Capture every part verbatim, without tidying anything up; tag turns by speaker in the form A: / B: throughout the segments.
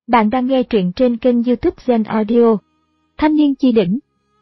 A: Bạn đang nghe truyện trên kênh YouTube Zen Audio. Thanh niên chi đỉnh.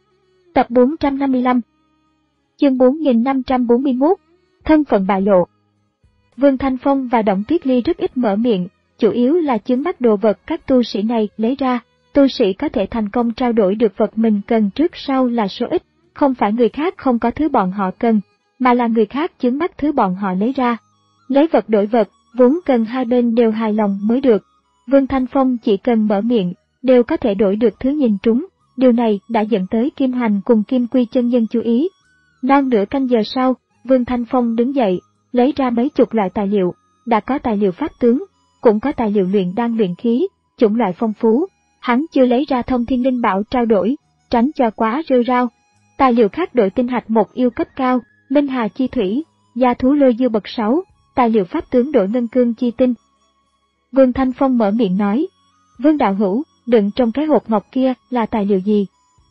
A: Tập bốn trăm năm mươi lăm. Chương bốn nghìn năm trăm bốn mươi mốt. Thân phận bại lộ. Vương Thanh Phong và Đổng Tuyết Ly rất ít mở miệng, chủ yếu là chứng mắt đồ vật các tu sĩ này lấy ra. Tu sĩ có thể thành công trao đổi được vật mình cần trước sau là số ít, không phải người khác không có thứ bọn họ cần, mà là người khác chứng mắt thứ bọn họ lấy ra. Lấy vật đổi vật, vốn cần hai bên đều hài lòng mới được. Vương Thanh Phong chỉ cần mở miệng, đều có thể đổi được thứ nhìn trúng, điều này đã dẫn tới Kim Hành cùng Kim Quy chân nhân chú ý. Non nửa canh giờ sau, Vương Thanh Phong đứng dậy, lấy ra mấy chục loại tài liệu, đã có tài liệu pháp tướng, cũng có tài liệu luyện đan luyện khí, chủng loại phong phú. Hắn chưa lấy ra thông thiên linh bảo trao đổi, tránh cho quá rêu rao. Tài liệu khác đổi tinh hạch một yêu cấp cao, minh hà chi thủy, gia thú lôi dư bậc sáu, tài liệu pháp tướng đổi ngân cương chi tinh. Vương Thanh Phong mở miệng nói, Vương đạo hữu, đựng trong cái hộp ngọc kia là tài liệu gì?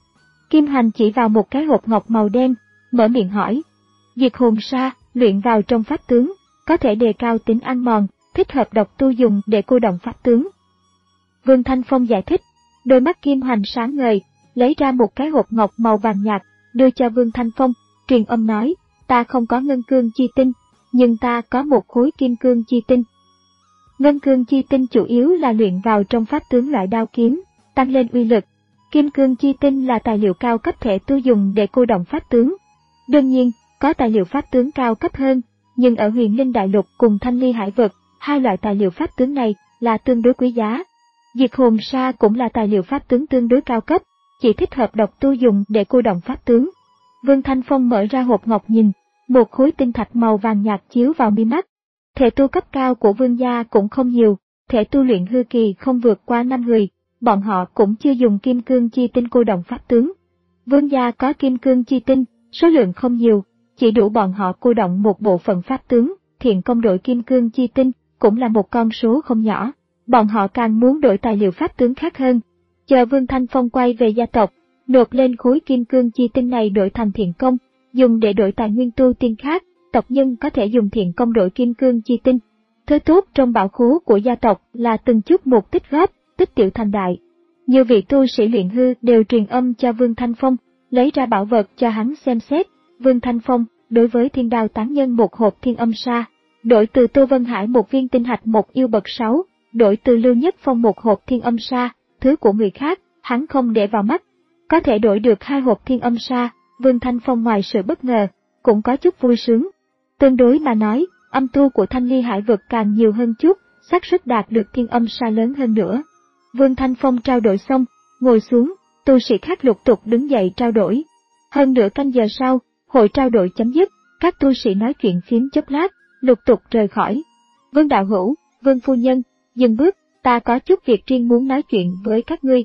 A: Kim Hành chỉ vào một cái hộp ngọc màu đen, mở miệng hỏi. Diệt hồn sa, luyện vào trong pháp tướng, có thể đề cao tính ăn mòn, thích hợp độc tu dùng để cô động pháp tướng. Vương Thanh Phong giải thích, đôi mắt Kim Hành sáng ngời, lấy ra một cái hộp ngọc màu vàng nhạt, đưa cho Vương Thanh Phong, truyền âm nói, ta không có ngân cương chi tinh, nhưng ta có một khối kim cương chi tinh. Ngân cương chi tinh chủ yếu là luyện vào trong pháp tướng loại đao kiếm, tăng lên uy lực. Kim cương chi tinh là tài liệu cao cấp thể tu dùng để cô động pháp tướng. Đương nhiên, có tài liệu pháp tướng cao cấp hơn, nhưng ở Huyền Linh Đại Lục cùng Thanh Ly Hải Vực, hai loại tài liệu pháp tướng này là tương đối quý giá. Diệt hồn sa cũng là tài liệu pháp tướng tương đối cao cấp, chỉ thích hợp độc tu dùng để cô động pháp tướng. Vương Thanh Phong mở ra hộp ngọc nhìn, một khối tinh thạch màu vàng nhạt chiếu vào mi mắt. Thể tu cấp cao của Vương gia cũng không nhiều, thể tu luyện hư kỳ không vượt qua năm người, bọn họ cũng chưa dùng kim cương chi tinh cô động pháp tướng. Vương gia có kim cương chi tinh, số lượng không nhiều, chỉ đủ bọn họ cô động một bộ phận pháp tướng, thiện công đổi kim cương chi tinh cũng là một con số không nhỏ. Bọn họ càng muốn đổi tài liệu pháp tướng khác hơn. Chờ Vương Thanh Phong quay về gia tộc, nộp lên khối kim cương chi tinh này đổi thành thiện công, dùng để đổi tài nguyên tu tiên khác, tộc nhân có thể dùng thiện công đổi kim cương chi tinh. Thứ tốt trong bảo khố của gia tộc là từng chút một tích góp, tích tiểu thành đại. Nhiều vị tu sĩ luyện hư đều truyền âm cho Vương Thanh Phong, lấy ra bảo vật cho hắn xem xét. Vương Thanh Phong đối với Thiên Đao tán nhân một hộp thiên âm sa, đổi từ Tô Vân Hải một viên tinh hạch một yêu bậc sáu, đổi từ Lưu Nhất Phong một hộp thiên âm sa, thứ của người khác, hắn không để vào mắt. Có thể đổi được hai hộp thiên âm sa, Vương Thanh Phong ngoài sự bất ngờ, cũng có chút vui sướng. Tương đối mà nói, âm tu của Thanh Ly Hải Vực càng nhiều hơn chút, xác suất đạt được thiên âm sa lớn hơn nữa. Vương Thanh Phong trao đổi xong, ngồi xuống, tu sĩ khác lục tục đứng dậy trao đổi. Hơn nửa canh giờ sau, hội trao đổi chấm dứt, các tu sĩ nói chuyện phiếm chốc lát, lục tục rời khỏi. Vương đạo hữu, Vương phu nhân, dừng bước, ta có chút việc riêng muốn nói chuyện với các ngươi.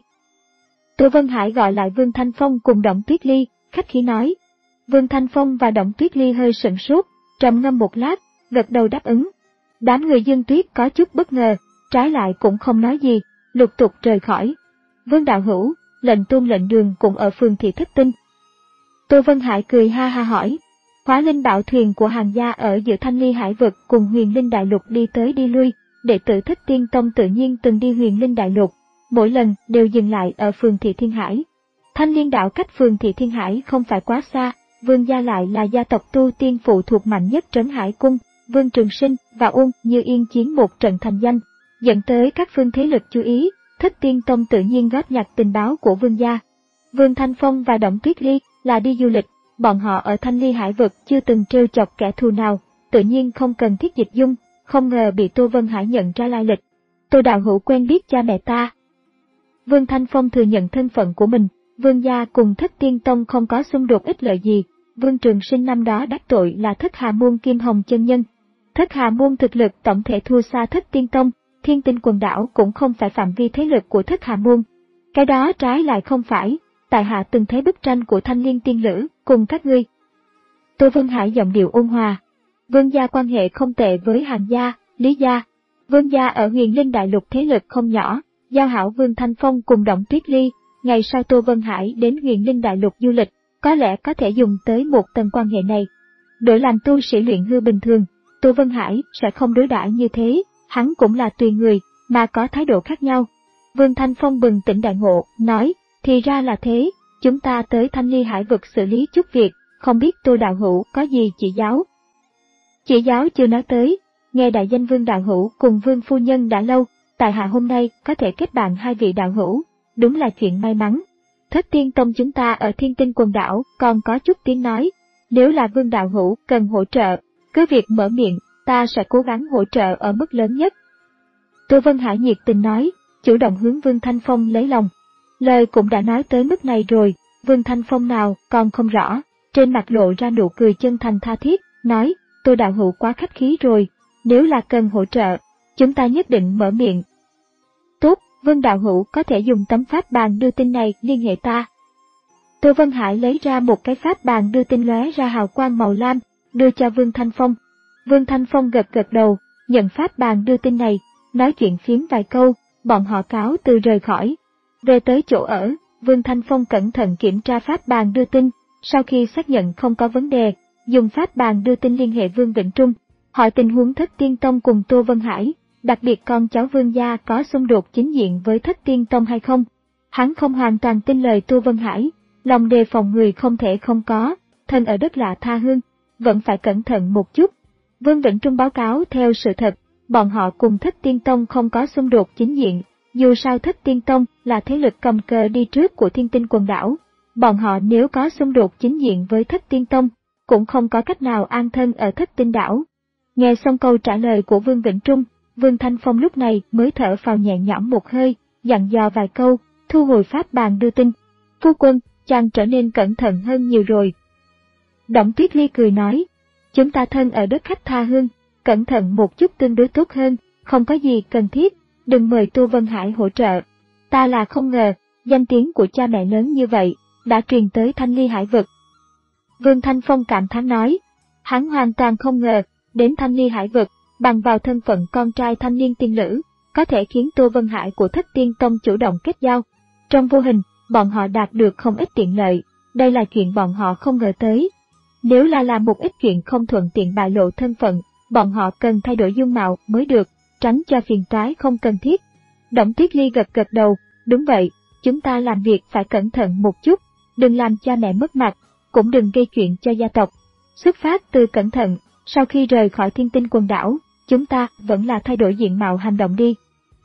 A: Tô Vân Hải gọi lại Vương Thanh Phong cùng Đổng Tuyết Ly, khách khí nói. Vương Thanh Phong và Đổng Tuyết Ly hơi sửng sốt, trầm ngâm một lát, gật đầu đáp ứng. Đám người Dương Tuyết có chút bất ngờ, trái lại cũng không nói gì, lục tục rời khỏi. Vương đạo hữu, lệnh tôn lệnh đường cũng ở phường thị Thất Tinh. Tô Vân Hải cười ha ha hỏi. Hóa linh bảo thuyền của hàng gia ở giữa Thanh Ly Hải Vực cùng Huyền Linh Đại Lục đi tới đi lui, đệ tử Thích Tiên Tông tự nhiên từng đi Huyền Linh Đại Lục, mỗi lần đều dừng lại ở phường thị Thiên Hải. Thanh Liên đạo cách phường thị Thiên Hải không phải quá xa, Vương gia lại là gia tộc tu tiên phụ thuộc mạnh nhất Trấn Hải Cung, Vương Trường Sinh và Uông Như Yên chiến một trận thành danh, dẫn tới các phương thế lực chú ý, Thích Tiên Tông tự nhiên góp nhặt tình báo của Vương gia. Vương Thanh Phong và Đổng Tuyết Ly là đi du lịch, bọn họ ở Thanh Ly Hải Vực chưa từng trêu chọc kẻ thù nào, tự nhiên không cần thiết dịch dung, không ngờ bị Tô Vân Hải nhận ra lai lịch. Tô đạo hữu quen biết cha mẹ ta. Vương Thanh Phong thừa nhận thân phận của mình, Vương gia cùng Thất Tiên Tông không có xung đột ích lợi gì, Vương Trường Sinh năm đó đắc tội là Thất Hà Môn Kim Hồng chân nhân. Thất Hà Môn thực lực tổng thể thua xa Thất Tiên Tông, Thiên Tinh quần đảo cũng không phải phạm vi thế lực của Thất Hà Môn. Cái đó trái lại không phải, tại hạ từng thấy bức tranh của Thanh Liên tiên lữ cùng các ngươi. Tô Vân Hải giọng điệu ôn hòa. Vương gia quan hệ không tệ với Hàn gia, Lý gia. Vương gia ở Huyền Linh Đại Lục thế lực không nhỏ, giao hảo Vương Thanh Phong cùng Đổng Tuyết Ly. Ngày sau Tô Vân Hải đến Huyền Linh Đại Lục du lịch, có lẽ có thể dùng tới một tầng quan hệ này. Đổi làm tu sĩ luyện hư bình thường, Tô Vân Hải sẽ không đối đãi như thế, hắn cũng là tùy người, mà có thái độ khác nhau. Vương Thanh Phong bừng tỉnh đại ngộ, nói, thì ra là thế, chúng ta tới Thanh Ly Hải vực xử lý chút việc, không biết Tô đạo hữu có gì chỉ giáo. Chỉ giáo chưa nói tới, nghe đại danh Vương đạo hữu cùng Vương phu nhân đã lâu, tại hạ hôm nay có thể kết bạn hai vị đạo hữu, đúng là chuyện may mắn. Thất Tiên Tông chúng ta ở Thiên Tinh quần đảo còn có chút tiếng nói, nếu là Vương đạo hữu cần hỗ trợ, cứ việc mở miệng, ta sẽ cố gắng hỗ trợ ở mức lớn nhất. Tô Vân Hải nhiệt tình nói, chủ động hướng Vương Thanh Phong lấy lòng. Lời cũng đã nói tới mức này rồi, Vương Thanh Phong nào còn không rõ, trên mặt lộ ra nụ cười chân thành tha thiết, nói, Tô đạo hữu quá khách khí rồi, nếu là cần hỗ trợ, chúng ta nhất định mở miệng. Tốt, Vương đạo hữu có thể dùng tấm pháp bàn đưa tin này liên hệ ta. Tô Vân Hải lấy ra một cái pháp bàn đưa tin lóe ra hào quang màu lam, đưa cho Vương Thanh Phong. Vương Thanh Phong gật gật đầu, nhận pháp bàn đưa tin này, nói chuyện phiếm vài câu, bọn họ cáo từ rời khỏi. Về tới chỗ ở, Vương Thanh Phong cẩn thận kiểm tra pháp bàn đưa tin, sau khi xác nhận không có vấn đề, dùng pháp bàn đưa tin liên hệ Vương Vĩnh Trung, hỏi tình huống Thất Tiên Tông cùng Tô Vân Hải, đặc biệt con cháu Vương gia có xung đột chính diện với Thất Tiên Tông hay không. Hắn không hoàn toàn tin lời Tô Vân Hải, lòng đề phòng người không thể không có, thân ở đất lạ tha hương, vẫn phải cẩn thận một chút. Vương Vĩnh Trung báo cáo theo sự thật, bọn họ cùng Thất Tiên Tông không có xung đột chính diện, dù sao Thất Tiên Tông là thế lực cầm cờ đi trước của Thiên Tinh quần đảo, bọn họ nếu có xung đột chính diện với Thất Tiên Tông, cũng không có cách nào an thân ở Thất Tinh đảo. Nghe xong câu trả lời của Vương Vĩnh Trung, Vương Thanh Phong lúc này mới thở phào nhẹ nhõm một hơi, dặn dò vài câu, thu hồi pháp bàn đưa tin. Phu quân, chàng trở nên cẩn thận hơn nhiều rồi. Đổng Tuyết Ly cười nói, chúng ta thân ở đất khách tha hương, cẩn thận một chút tương đối tốt hơn, không có gì cần thiết, đừng mời Tô Vân Hải hỗ trợ. Ta là không ngờ, danh tiếng của cha mẹ lớn như vậy, đã truyền tới Thanh Ly Hải vực. Vương Thanh Phong cảm thán nói, hắn hoàn toàn không ngờ, đến Thanh Ly Hải vực, bằng vào thân phận con trai thanh niên tiên lữ, có thể khiến Tô Vân Hải của Thất Tiên Tông chủ động kết giao. Trong vô hình, bọn họ đạt được không ít tiện lợi, đây là chuyện bọn họ không ngờ tới. Nếu là làm một ít chuyện không thuận tiện bại lộ thân phận, bọn họ cần thay đổi dung mạo mới được, tránh cho phiền toái không cần thiết. Đổng Tuyết Ly gật gật đầu, đúng vậy, chúng ta làm việc phải cẩn thận một chút, đừng làm cha mẹ mất mặt, cũng đừng gây chuyện cho gia tộc. Xuất phát từ cẩn thận, sau khi rời khỏi Thiên Tinh quần đảo, chúng ta vẫn là thay đổi diện mạo hành động đi.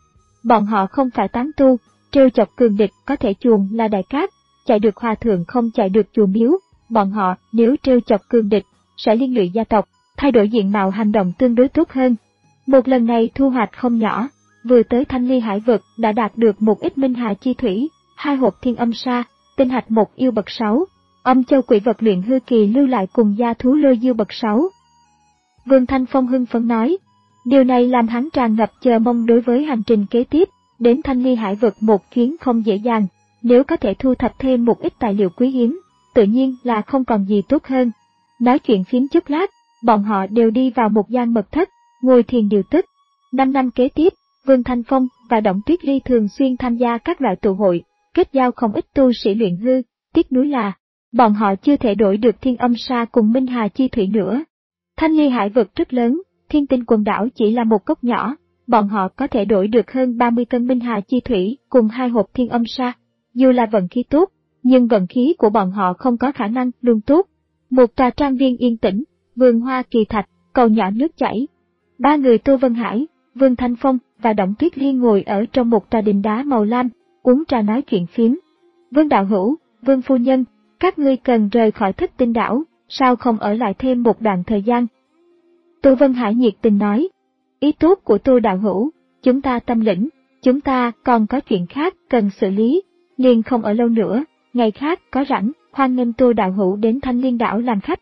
A: Bọn họ không phải tán tu, trêu chọc cường địch có thể chuồn là đại cát, chạy được hòa thượng không chạy được chùa miếu, bọn họ nếu trêu chọc cường địch, sẽ liên lụy gia tộc, thay đổi diện mạo hành động tương đối tốt hơn. Một lần này thu hoạch không nhỏ, vừa tới Thanh Ly Hải vực đã đạt được một ít minh hà chi thủy, hai hộp thiên âm sa, tinh hạch một yêu bậc sáu, âm châu quỷ vật luyện hư kỳ lưu lại cùng gia thú lôi diêu bậc sáu. Vương Thanh Phong hưng phấn nói, điều này làm hắn tràn ngập chờ mong đối với hành trình kế tiếp, đến Thanh Ly Hải vực một chuyến không dễ dàng, nếu có thể thu thập thêm một ít tài liệu quý hiếm, tự nhiên là không còn gì tốt hơn. Nói chuyện phiếm chút lát, bọn họ đều đi vào một gian mật thất, ngồi thiền điều tức. Năm năm kế tiếp, Vương Thanh Phong và Đổng Tuyết Ly thường xuyên tham gia các loại tụ hội, kết giao không ít tu sĩ luyện hư, tiếc nuối là, bọn họ chưa thể đổi được thiên âm sa cùng minh hà chi thủy nữa. Thanh Ly Hải vực rất lớn, Thiên Tinh quần đảo chỉ là một cốc nhỏ, bọn họ có thể đổi được hơn ba mươi cân minh hà chi thủy cùng hai hộp thiên âm sa. Dù là vận khí tốt, nhưng vận khí của bọn họ không có khả năng luôn tốt. Một tòa trang viên yên tĩnh, vườn hoa kỳ thạch, cầu nhỏ nước chảy. Ba người Tô Vân Hải, Vương Thanh Phong và Đổng Tuyết Ly ngồi ở trong một tòa đình đá màu lam, uống trà nói chuyện phiếm. Vương đạo hữu, Vương phu nhân, các ngươi cần rời khỏi Thất Tinh đảo, sao không ở lại thêm một đoạn thời gian? Tô Vân Hải nhiệt tình nói, ý tốt của Tô đạo hữu, chúng ta tâm lĩnh, chúng ta còn có chuyện khác cần xử lý, liền không ở lâu nữa, ngày khác có rảnh, hoan nghênh Tô đạo hữu đến Thanh Liên đảo làm khách.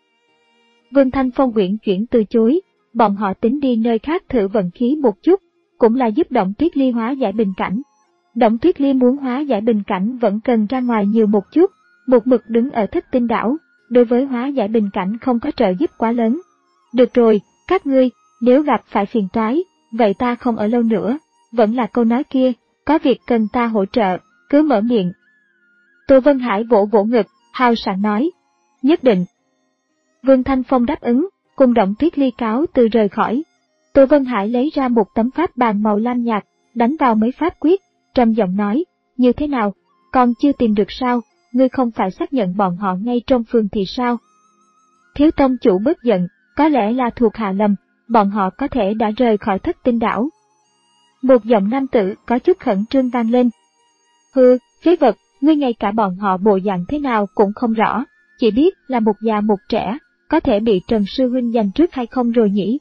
A: Vương Thanh Phong uyển chuyển từ chối, bọn họ tính đi nơi khác thử vận khí một chút, cũng là giúp Đổng Tuyết Ly hóa giải bình cảnh. Đổng Tuyết Ly muốn hóa giải bình cảnh vẫn cần ra ngoài nhiều một chút, một mực đứng ở Thất Tinh đảo, đối với hóa giải bình cảnh không có trợ giúp quá lớn. Được rồi, các ngươi, nếu gặp phải phiền toái, vậy ta không ở lâu nữa, vẫn là câu nói kia, có việc cần ta hỗ trợ, cứ mở miệng. Tô Vân Hải vỗ vỗ ngực, hào sảng nói, nhất định. Vương Thanh Phong đáp ứng, cùng Đổng Tuyết Ly cáo từ rời khỏi. Tô Vân Hải lấy ra một tấm pháp bàn màu lam nhạt, đánh vào mấy pháp quyết, trầm giọng nói, như thế nào, còn chưa tìm được sao, ngươi không phải xác nhận bọn họ ngay trong phường thì sao? Thiếu tông chủ bớt giận, có lẽ là thuộc hạ lầm, bọn họ có thể đã rời khỏi Thất Tinh đảo. Một giọng nam tử có chút khẩn trương vang lên. Hừ, phế vật, ngươi ngay cả bọn họ bộ dạng thế nào cũng không rõ, chỉ biết là một già một trẻ, có thể bị Trần Sư Huynh giành trước hay không rồi nhỉ?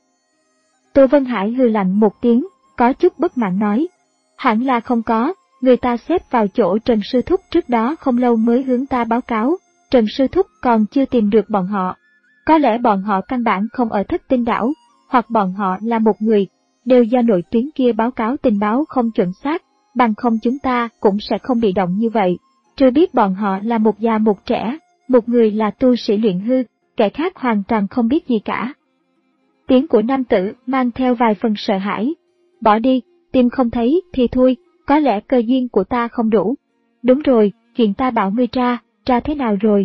A: Tô Vân Hải hừ lạnh một tiếng, có chút bất mãn nói. Hẳn là không có, người ta xếp vào chỗ Trần Sư Thúc trước đó không lâu mới hướng ta báo cáo, Trần Sư Thúc còn chưa tìm được bọn họ. Có lẽ bọn họ căn bản không ở Thất Tinh đảo, hoặc bọn họ là một người, đều do nội tuyến kia báo cáo tình báo không chuẩn xác, bằng không chúng ta cũng sẽ không bị động như vậy. Chưa biết bọn họ là một già một trẻ, một người là tu sĩ luyện hư, kẻ khác hoàn toàn không biết gì cả. Tiếng của nam tử mang theo vài phần sợ hãi. Bỏ đi, tìm không thấy thì thôi, có lẽ cơ duyên của ta không đủ. Đúng rồi, chuyện ta bảo ngươi tra, tra thế nào rồi?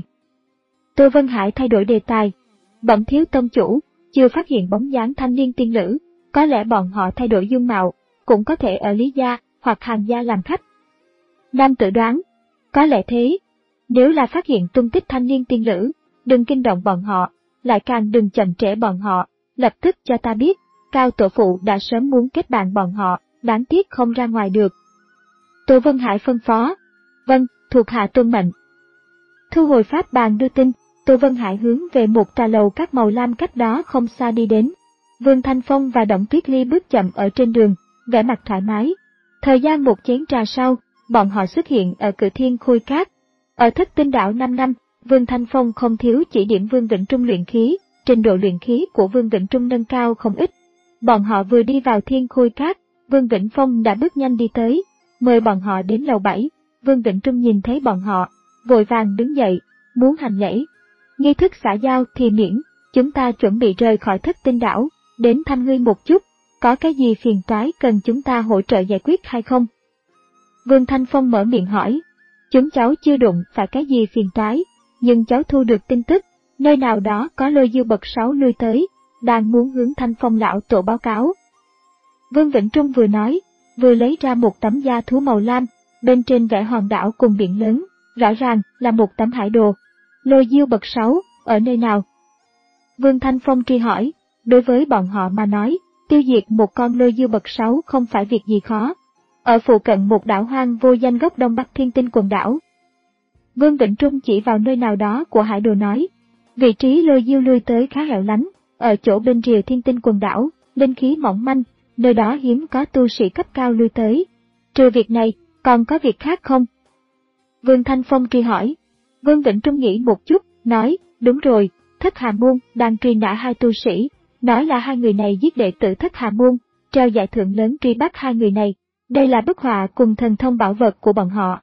A: Tô Vân Hải thay đổi đề tài. Bẩm thiếu tông chủ, chưa phát hiện bóng dáng thanh niên tiên nữ, có lẽ bọn họ thay đổi dung mạo, cũng có thể ở Lý gia hoặc Hàn gia làm khách. Nam tử đoán, có lẽ thế. Nếu là phát hiện tung tích thanh niên tiên nữ, đừng kinh động bọn họ, lại càng đừng chậm trễ bọn họ, lập tức cho ta biết, Cao tổ phụ đã sớm muốn kết bạn bọn họ, đáng tiếc không ra ngoài được. Tô Vân Hải phân phó, vâng, thuộc hạ tuân mệnh. Thu hồi pháp bàn đưa tin, Tô Vân Hải hướng về một trà lầu các màu lam cách đó không xa đi đến. Vương Thanh Phong và Đổng Tuyết Ly bước chậm ở trên đường, vẻ mặt thoải mái. Thời gian một chén trà sau, bọn họ xuất hiện ở Cử Thiên Khôi Cát. Ở Thất Tinh đảo năm năm, Vương Thanh Phong không thiếu chỉ điểm Vương Vĩnh Trung luyện khí, trình độ luyện khí của Vương Vĩnh Trung nâng cao không ít. Bọn họ vừa đi vào Thiên Khôi Cát, Vương Vĩnh Phong đã bước nhanh đi tới, mời bọn họ đến lầu bảy. Vương Vĩnh Trung nhìn thấy bọn họ, vội vàng đứng dậy, muốn hành lễ. Nghi thức xã giao thì miễn, chúng ta chuẩn bị rời khỏi Thất Tinh đảo, đến thăm ngươi một chút, có cái gì phiền toái cần chúng ta hỗ trợ giải quyết hay không? Vương Thanh Phong mở miệng hỏi, chúng cháu chưa đụng phải cái gì phiền toái, nhưng cháu thu được tin tức, nơi nào đó có lôi diêu bậc sáu lui tới, đang muốn hướng Thanh Phong lão tổ báo cáo. Vương Vĩnh Trung vừa nói, vừa lấy ra một tấm da thú màu lam, bên trên vẽ hòn đảo cùng biển lớn, rõ ràng là một tấm hải đồ. Lôi diêu bậc sáu, ở nơi nào? Vương Thanh Phong truy hỏi, đối với bọn họ mà nói, tiêu diệt một con lôi diêu bậc sáu không phải việc gì khó. Ở phụ cận một đảo hoang vô danh góc đông bắc Thiên Tinh quần đảo. Vương Vĩnh Trung chỉ vào nơi nào đó của hải đồ nói, vị trí lôi diêu lui tới khá hẻo lánh, ở chỗ bên rìa Thiên Tinh quần đảo, linh khí mỏng manh, nơi đó hiếm có tu sĩ cấp cao lui tới. Trừ việc này, còn có việc khác không? Vương Thanh Phong truy hỏi. Vương Vĩnh Trung nghĩ một chút, nói, đúng rồi, Thất Hà Môn đang truy nã hai tu sĩ, nói là hai người này giết đệ tử Thất Hà Môn, treo giải thưởng lớn truy bắt hai người này. Đây là bức họa cùng thần thông bảo vật của bọn họ.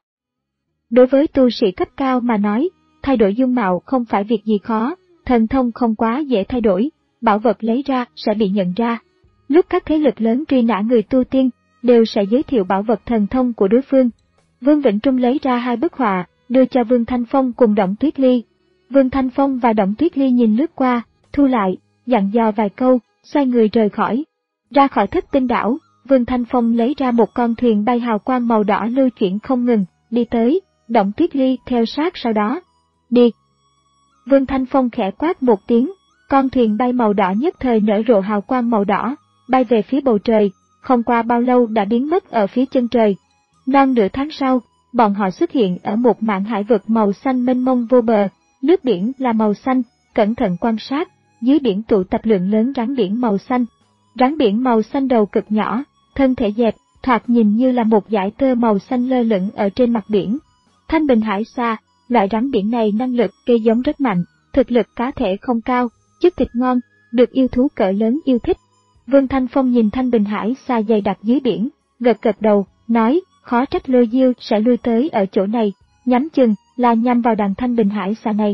A: Đối với tu sĩ cấp cao mà nói, thay đổi dung mạo không phải việc gì khó, thần thông không quá dễ thay đổi, bảo vật lấy ra sẽ bị nhận ra. Lúc các thế lực lớn truy nã người tu tiên, đều sẽ giới thiệu bảo vật thần thông của đối phương. Vương Vĩnh Trung lấy ra hai bức họa, đưa cho Vương Thanh Phong cùng Đổng Tuyết Ly. Vương Thanh Phong và Đổng Tuyết Ly nhìn lướt qua, thu lại, dặn dò vài câu, xoay người rời khỏi. Ra khỏi Thất Tinh đảo, Vương Thanh Phong lấy ra một con thuyền bay hào quang màu đỏ lưu chuyển không ngừng, đi tới, Đổng Tuyết Ly theo sát sau đó. Đi! Vương Thanh Phong khẽ quát một tiếng, con thuyền bay màu đỏ nhất thời nở rộ hào quang màu đỏ, bay về phía bầu trời, không qua bao lâu đã biến mất ở phía chân trời. Non nửa tháng sau, bọn họ xuất hiện ở một mảng hải vực màu xanh mênh mông vô bờ, nước biển là màu xanh, cẩn thận quan sát, dưới biển tụ tập lượng lớn rắn biển màu xanh. Rắn biển màu xanh đầu cực nhỏ, thân thể dẹp, thoạt nhìn như là một dải tơ màu xanh lơ lửng ở trên mặt biển. Thanh bình hải xa, loại rắn biển này năng lực gây giống rất mạnh, thực lực cá thể không cao, chất thịt ngon, được yêu thú cỡ lớn yêu thích. Vương Thanh Phong nhìn thanh bình hải xa dày đặc dưới biển, gật gật đầu, nói, khó trách lôi diêu sẽ lui tới ở chỗ này, nhắm chừng là nhằm vào đàn thanh bình hải xa này.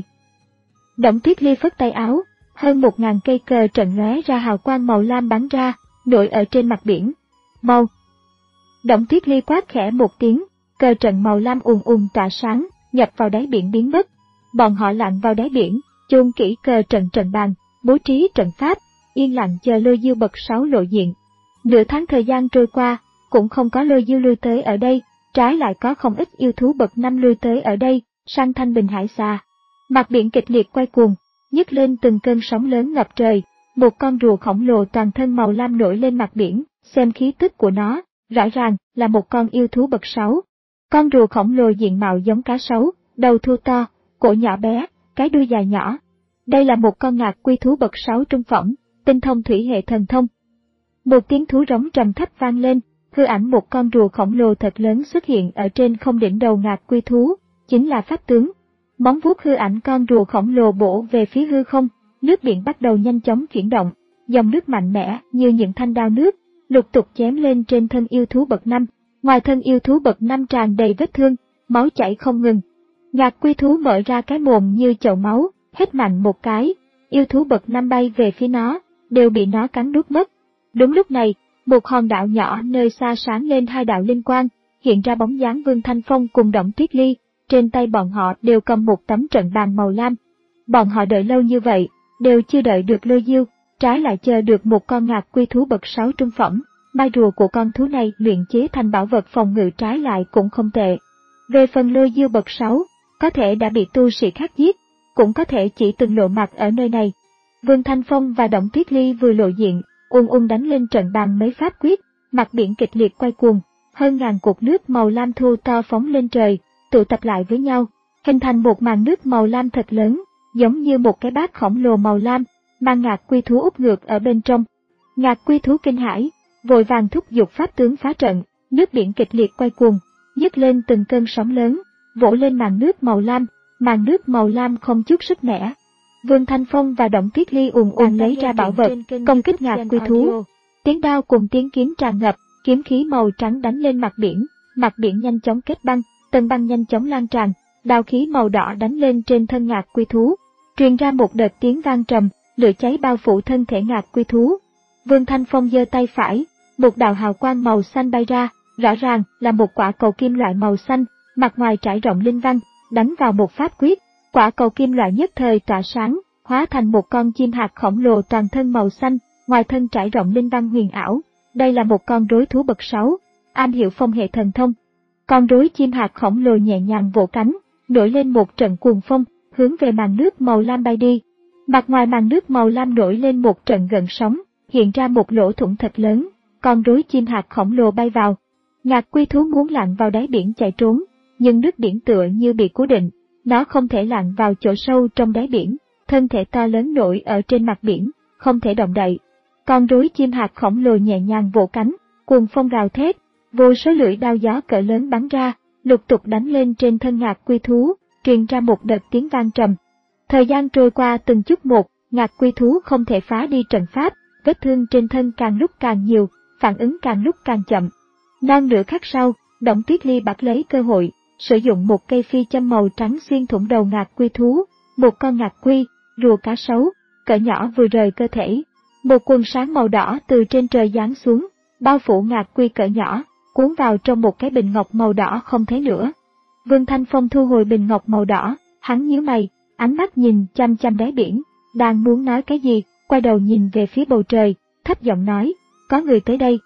A: Đổng Tuyết Ly phất tay áo, hơn một ngàn cây cờ trận lóe ra hào quang màu lam bắn ra, nổi ở trên mặt biển. Mau! Đổng Tuyết Ly quát khẽ một tiếng, cờ trận màu lam ùn ùn tỏa sáng, nhập vào đáy biển biến mất. Bọn họ lặn vào đáy biển, chôn kỹ cờ trận trận bàn, bố trí trận pháp, yên lặng chờ lôi diêu bậc sáu lộ diện. Nửa tháng thời gian trôi qua, cũng không có lôi diêu lui tới ở đây, trái lại có không ít yêu thú bậc năm lui tới ở đây, sang thanh bình hải xa. Mặt biển kịch liệt quay cuồng, nhấc lên từng cơn sóng lớn ngập trời, một con rùa khổng lồ toàn thân màu lam nổi lên mặt biển, xem khí tức của nó, rõ ràng là một con yêu thú bậc sáu. Con rùa khổng lồ diện mạo giống cá sấu, đầu thô to, cổ nhỏ bé, cái đuôi dài nhỏ. Đây là một con ngạc quy thú bậc sáu trung phẩm, tinh thông thủy hệ thần thông. Một tiếng thú rống trầm thấp vang lên, hư ảnh một con rùa khổng lồ thật lớn xuất hiện ở trên không đỉnh đầu ngạc quy thú, chính là pháp tướng. Móng vuốt hư ảnh con rùa khổng lồ bổ về phía hư không, nước biển bắt đầu nhanh chóng chuyển động, dòng nước mạnh mẽ như những thanh đao nước, lục tục chém lên trên thân yêu thú bậc năm. Ngoài thân yêu thú bậc năm tràn đầy vết thương, máu chảy không ngừng. Ngạc quy thú mở ra cái mồm như chậu máu, hét mạnh một cái, yêu thú bậc năm bay về phía nó, đều bị nó cắn nuốt mất. Đúng lúc này, một hòn đảo nhỏ nơi xa sáng lên hai đạo linh quang, hiện ra bóng dáng Vương Thanh Phong cùng Đổng Tuyết Ly, trên tay bọn họ đều cầm một tấm trận bàn màu lam. Bọn họ đợi lâu như vậy, đều chưa đợi được Lôi Diêu, trái lại chờ được một con ngạc quy thú bậc sáu trung phẩm. Mai rùa của con thú này luyện chế thành bảo vật phòng ngự trái lại cũng không tệ. Về phần Lôi Diêu bậc sáu, có thể đã bị tu sĩ khác giết, cũng có thể chỉ từng lộ mặt ở nơi này. Vương Thanh Phong và Đổng Tuyết Ly vừa lộ diện, ung ung đánh lên trận bàn mấy pháp quyết, mặt biển kịch liệt quay cuồng, hơn ngàn cột nước màu lam thô to phóng lên trời, tụ tập lại với nhau, hình thành một màn nước màu lam thật lớn, giống như một cái bát khổng lồ màu lam, mang ngạc quy thú úp ngược ở bên trong. Ngạc quy thú kinh hãi, vội vàng thúc giục pháp tướng phá trận, nước biển kịch liệt quay cuồng, nhấc lên từng cơn sóng lớn, vỗ lên màn nước màu lam, màn nước màu lam không chút sức mẻ. Vương Thanh Phong và Đổng Tuyết Ly ùn ùn lấy ra bảo vật, công kích ngạc quy thú. Tiếng đao cùng tiếng kiếm tràn ngập, kiếm khí màu trắng đánh lên mặt biển, mặt biển nhanh chóng kết băng, tầng băng nhanh chóng lan tràn, đao khí màu đỏ đánh lên trên thân ngạc quy thú, truyền ra một đợt tiếng vang trầm, lửa cháy bao phủ thân thể ngạc quy thú. Vương Thanh Phong giơ tay phải, một đạo hào quang màu xanh bay ra, rõ ràng là một quả cầu kim loại màu xanh, mặt ngoài trải rộng linh văn, đánh vào một pháp quyết, quả cầu kim loại nhất thời tỏa sáng, hóa thành một con chim hạt khổng lồ toàn thân màu xanh, ngoài thân trải rộng linh văn huyền ảo. Đây là một con rối thú bậc sáu, am hiểu phong hệ thần thông. Con rối chim hạt khổng lồ nhẹ nhàng vỗ cánh, nổi lên một trận cuồng phong, hướng về màn nước màu lam bay đi. Mặt ngoài màn nước màu lam nổi lên một trận gợn sóng, hiện ra một lỗ thủng thật lớn, con rối chim hạt khổng lồ bay vào. Ngạc quy thú muốn lặn vào đáy biển chạy trốn, nhưng nước biển tựa như bị cố định, nó không thể lặn vào chỗ sâu trong đáy biển, thân thể to lớn nổi ở trên mặt biển, không thể động đậy. Con rối chim hạt khổng lồ nhẹ nhàng vỗ cánh, cuồng phong gào thét, vô số lưỡi đao gió cỡ lớn bắn ra, lục tục đánh lên trên thân ngạc quy thú, truyền ra một đợt tiếng vang trầm. Thời gian trôi qua từng chút một, ngạc quy thú không thể phá đi trận pháp, vết thương trên thân càng lúc càng nhiều, phản ứng càng lúc càng chậm. Non nửa khắc sau, Đổng Tuyết Ly bắt lấy cơ hội, sử dụng một cây phi châm màu trắng xuyên thủng đầu ngạc quy thú, một con ngạc quy, rùa cá sấu, cỡ nhỏ vừa rời cơ thể. Một quần sáng màu đỏ từ trên trời giáng xuống, bao phủ ngạc quy cỡ nhỏ, cuốn vào trong một cái bình ngọc màu đỏ không thấy nữa. Vương Thanh Phong thu hồi bình ngọc màu đỏ, hắn nhíu mày, ánh mắt nhìn chăm chăm đáy biển, đang muốn nói cái gì, quay đầu nhìn về phía bầu trời, thấp giọng nói, có người tới đây.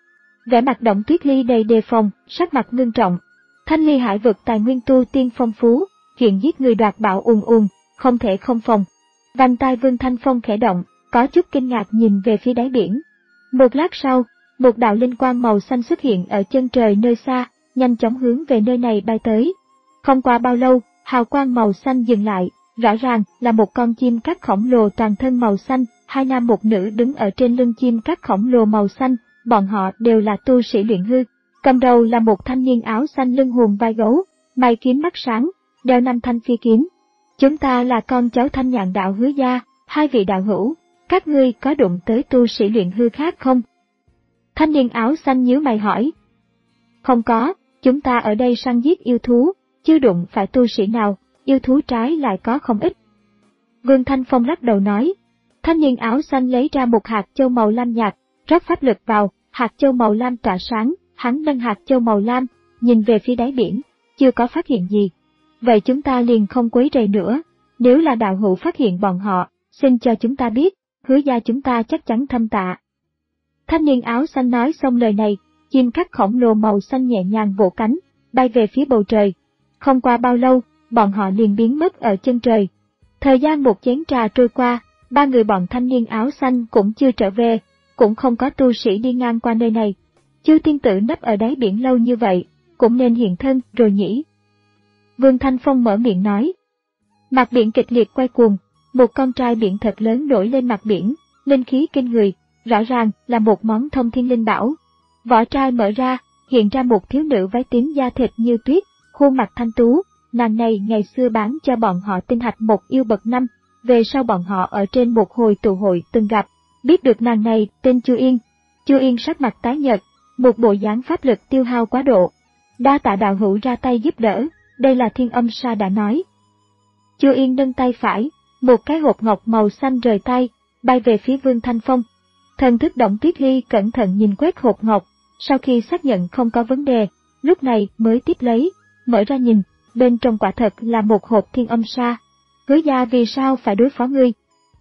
A: Vẻ mặt Đổng Tuyết Ly đầy đề phòng, sắc mặt ngưng trọng. Thanh Ly hải vực tài nguyên tu tiên phong phú, chuyện giết người đoạt bảo ùn ùn, không thể không phòng. Vành tai Vương Thanh Phong khẽ động, có chút kinh ngạc nhìn về phía đáy biển. Một lát sau, một đạo linh quang màu xanh xuất hiện ở chân trời nơi xa, nhanh chóng hướng về nơi này bay tới. Không qua bao lâu, hào quang màu xanh dừng lại, rõ ràng là một con chim cát khổng lồ toàn thân màu xanh, hai nam một nữ đứng ở trên lưng chim cát khổng lồ màu xanh, bọn họ đều là tu sĩ luyện hư. Cầm đầu là một thanh niên áo xanh lưng hùm vai gấu, mày kiếm mắt sáng, đeo năm thanh phi kiếm. Chúng ta là con cháu Thanh Nhạn đạo Hứa gia, hai vị đạo hữu, các ngươi có đụng tới tu sĩ luyện hư khác không? Thanh niên áo xanh nhíu mày hỏi. Không có, chúng ta ở đây săn giết yêu thú, chưa đụng phải tu sĩ nào, yêu thú trái lại có không ít. Vương Thanh Phong lắc đầu nói. Thanh niên áo xanh lấy ra một hạt châu màu lam nhạt, rót pháp lực vào, hạt châu màu lam tỏa sáng, hắn nâng hạt châu màu lam, nhìn về phía đáy biển, chưa có phát hiện gì. Vậy chúng ta liền không quấy rầy nữa, nếu là đạo hữu phát hiện bọn họ, xin cho chúng ta biết, Hứa gia chúng ta chắc chắn thâm tạ. Thanh niên áo xanh nói xong lời này, chim cát khổng lồ màu xanh nhẹ nhàng vỗ cánh, bay về phía bầu trời. Không qua bao lâu, bọn họ liền biến mất ở chân trời. Thời gian một chén trà trôi qua, ba người bọn thanh niên áo xanh cũng chưa trở về, cũng không có tu sĩ đi ngang qua nơi này. Chư tiên tử nấp ở đáy biển lâu như vậy, cũng nên hiện thân rồi nhỉ? Vương Thanh Phong mở miệng nói. Mặt biển kịch liệt quay cuồng, một con trai biển thật lớn nổi lên mặt biển, linh khí kinh người, rõ ràng là một món thông thiên linh bảo. Vỏ trai mở ra, hiện ra một thiếu nữ váy tím da thịt như tuyết, khuôn mặt thanh tú. Nàng này ngày xưa bán cho bọn họ tinh hạch một yêu bậc năm, về sau bọn họ ở trên một hồi tụ hội từng gặp, biết được nàng này tên Chu Yên. Chu Yên sắc mặt tái nhợt, một bộ dáng pháp lực tiêu hao quá độ. Đa tạ đạo hữu ra tay giúp đỡ, đây là Thiên Âm Sa đã nói. Chu Yên nâng tay phải, một cái hộp ngọc màu xanh rời tay, bay về phía Vương Thanh Phong. Thần thức Động Tuyết Ly cẩn thận nhìn quét hộp ngọc, sau khi xác nhận không có vấn đề, lúc này mới tiếp lấy, mở ra nhìn. Bên trong quả thật là một hộp Thiên Âm Sa. Hứa gia vì sao phải đối phó ngươi?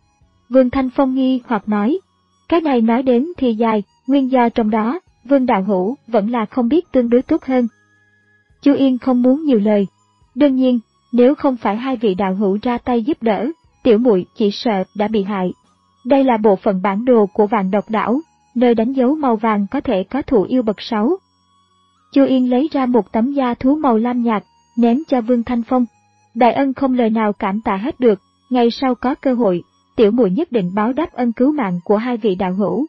A: Vương Thanh Phong nghi hoặc nói. Cái này nói đến thì dài, nguyên do trong đó, Vương đạo hữu vẫn là không biết tương đối tốt hơn. Chu Yên không muốn nhiều lời. Đương nhiên, nếu không phải hai vị đạo hữu ra tay giúp đỡ, tiểu muội chỉ sợ đã bị hại. Đây là bộ phận bản đồ của Vạn Độc Đảo, nơi đánh dấu màu vàng có thể có thụ yêu bậc sáu. Chu Yên lấy ra một tấm da thú màu lam nhạt, ném cho Vương Thanh Phong. Đại ân không lời nào cảm tạ hết được, ngày sau có cơ hội, tiểu muội nhất định báo đáp ân cứu mạng của hai vị đạo hữu.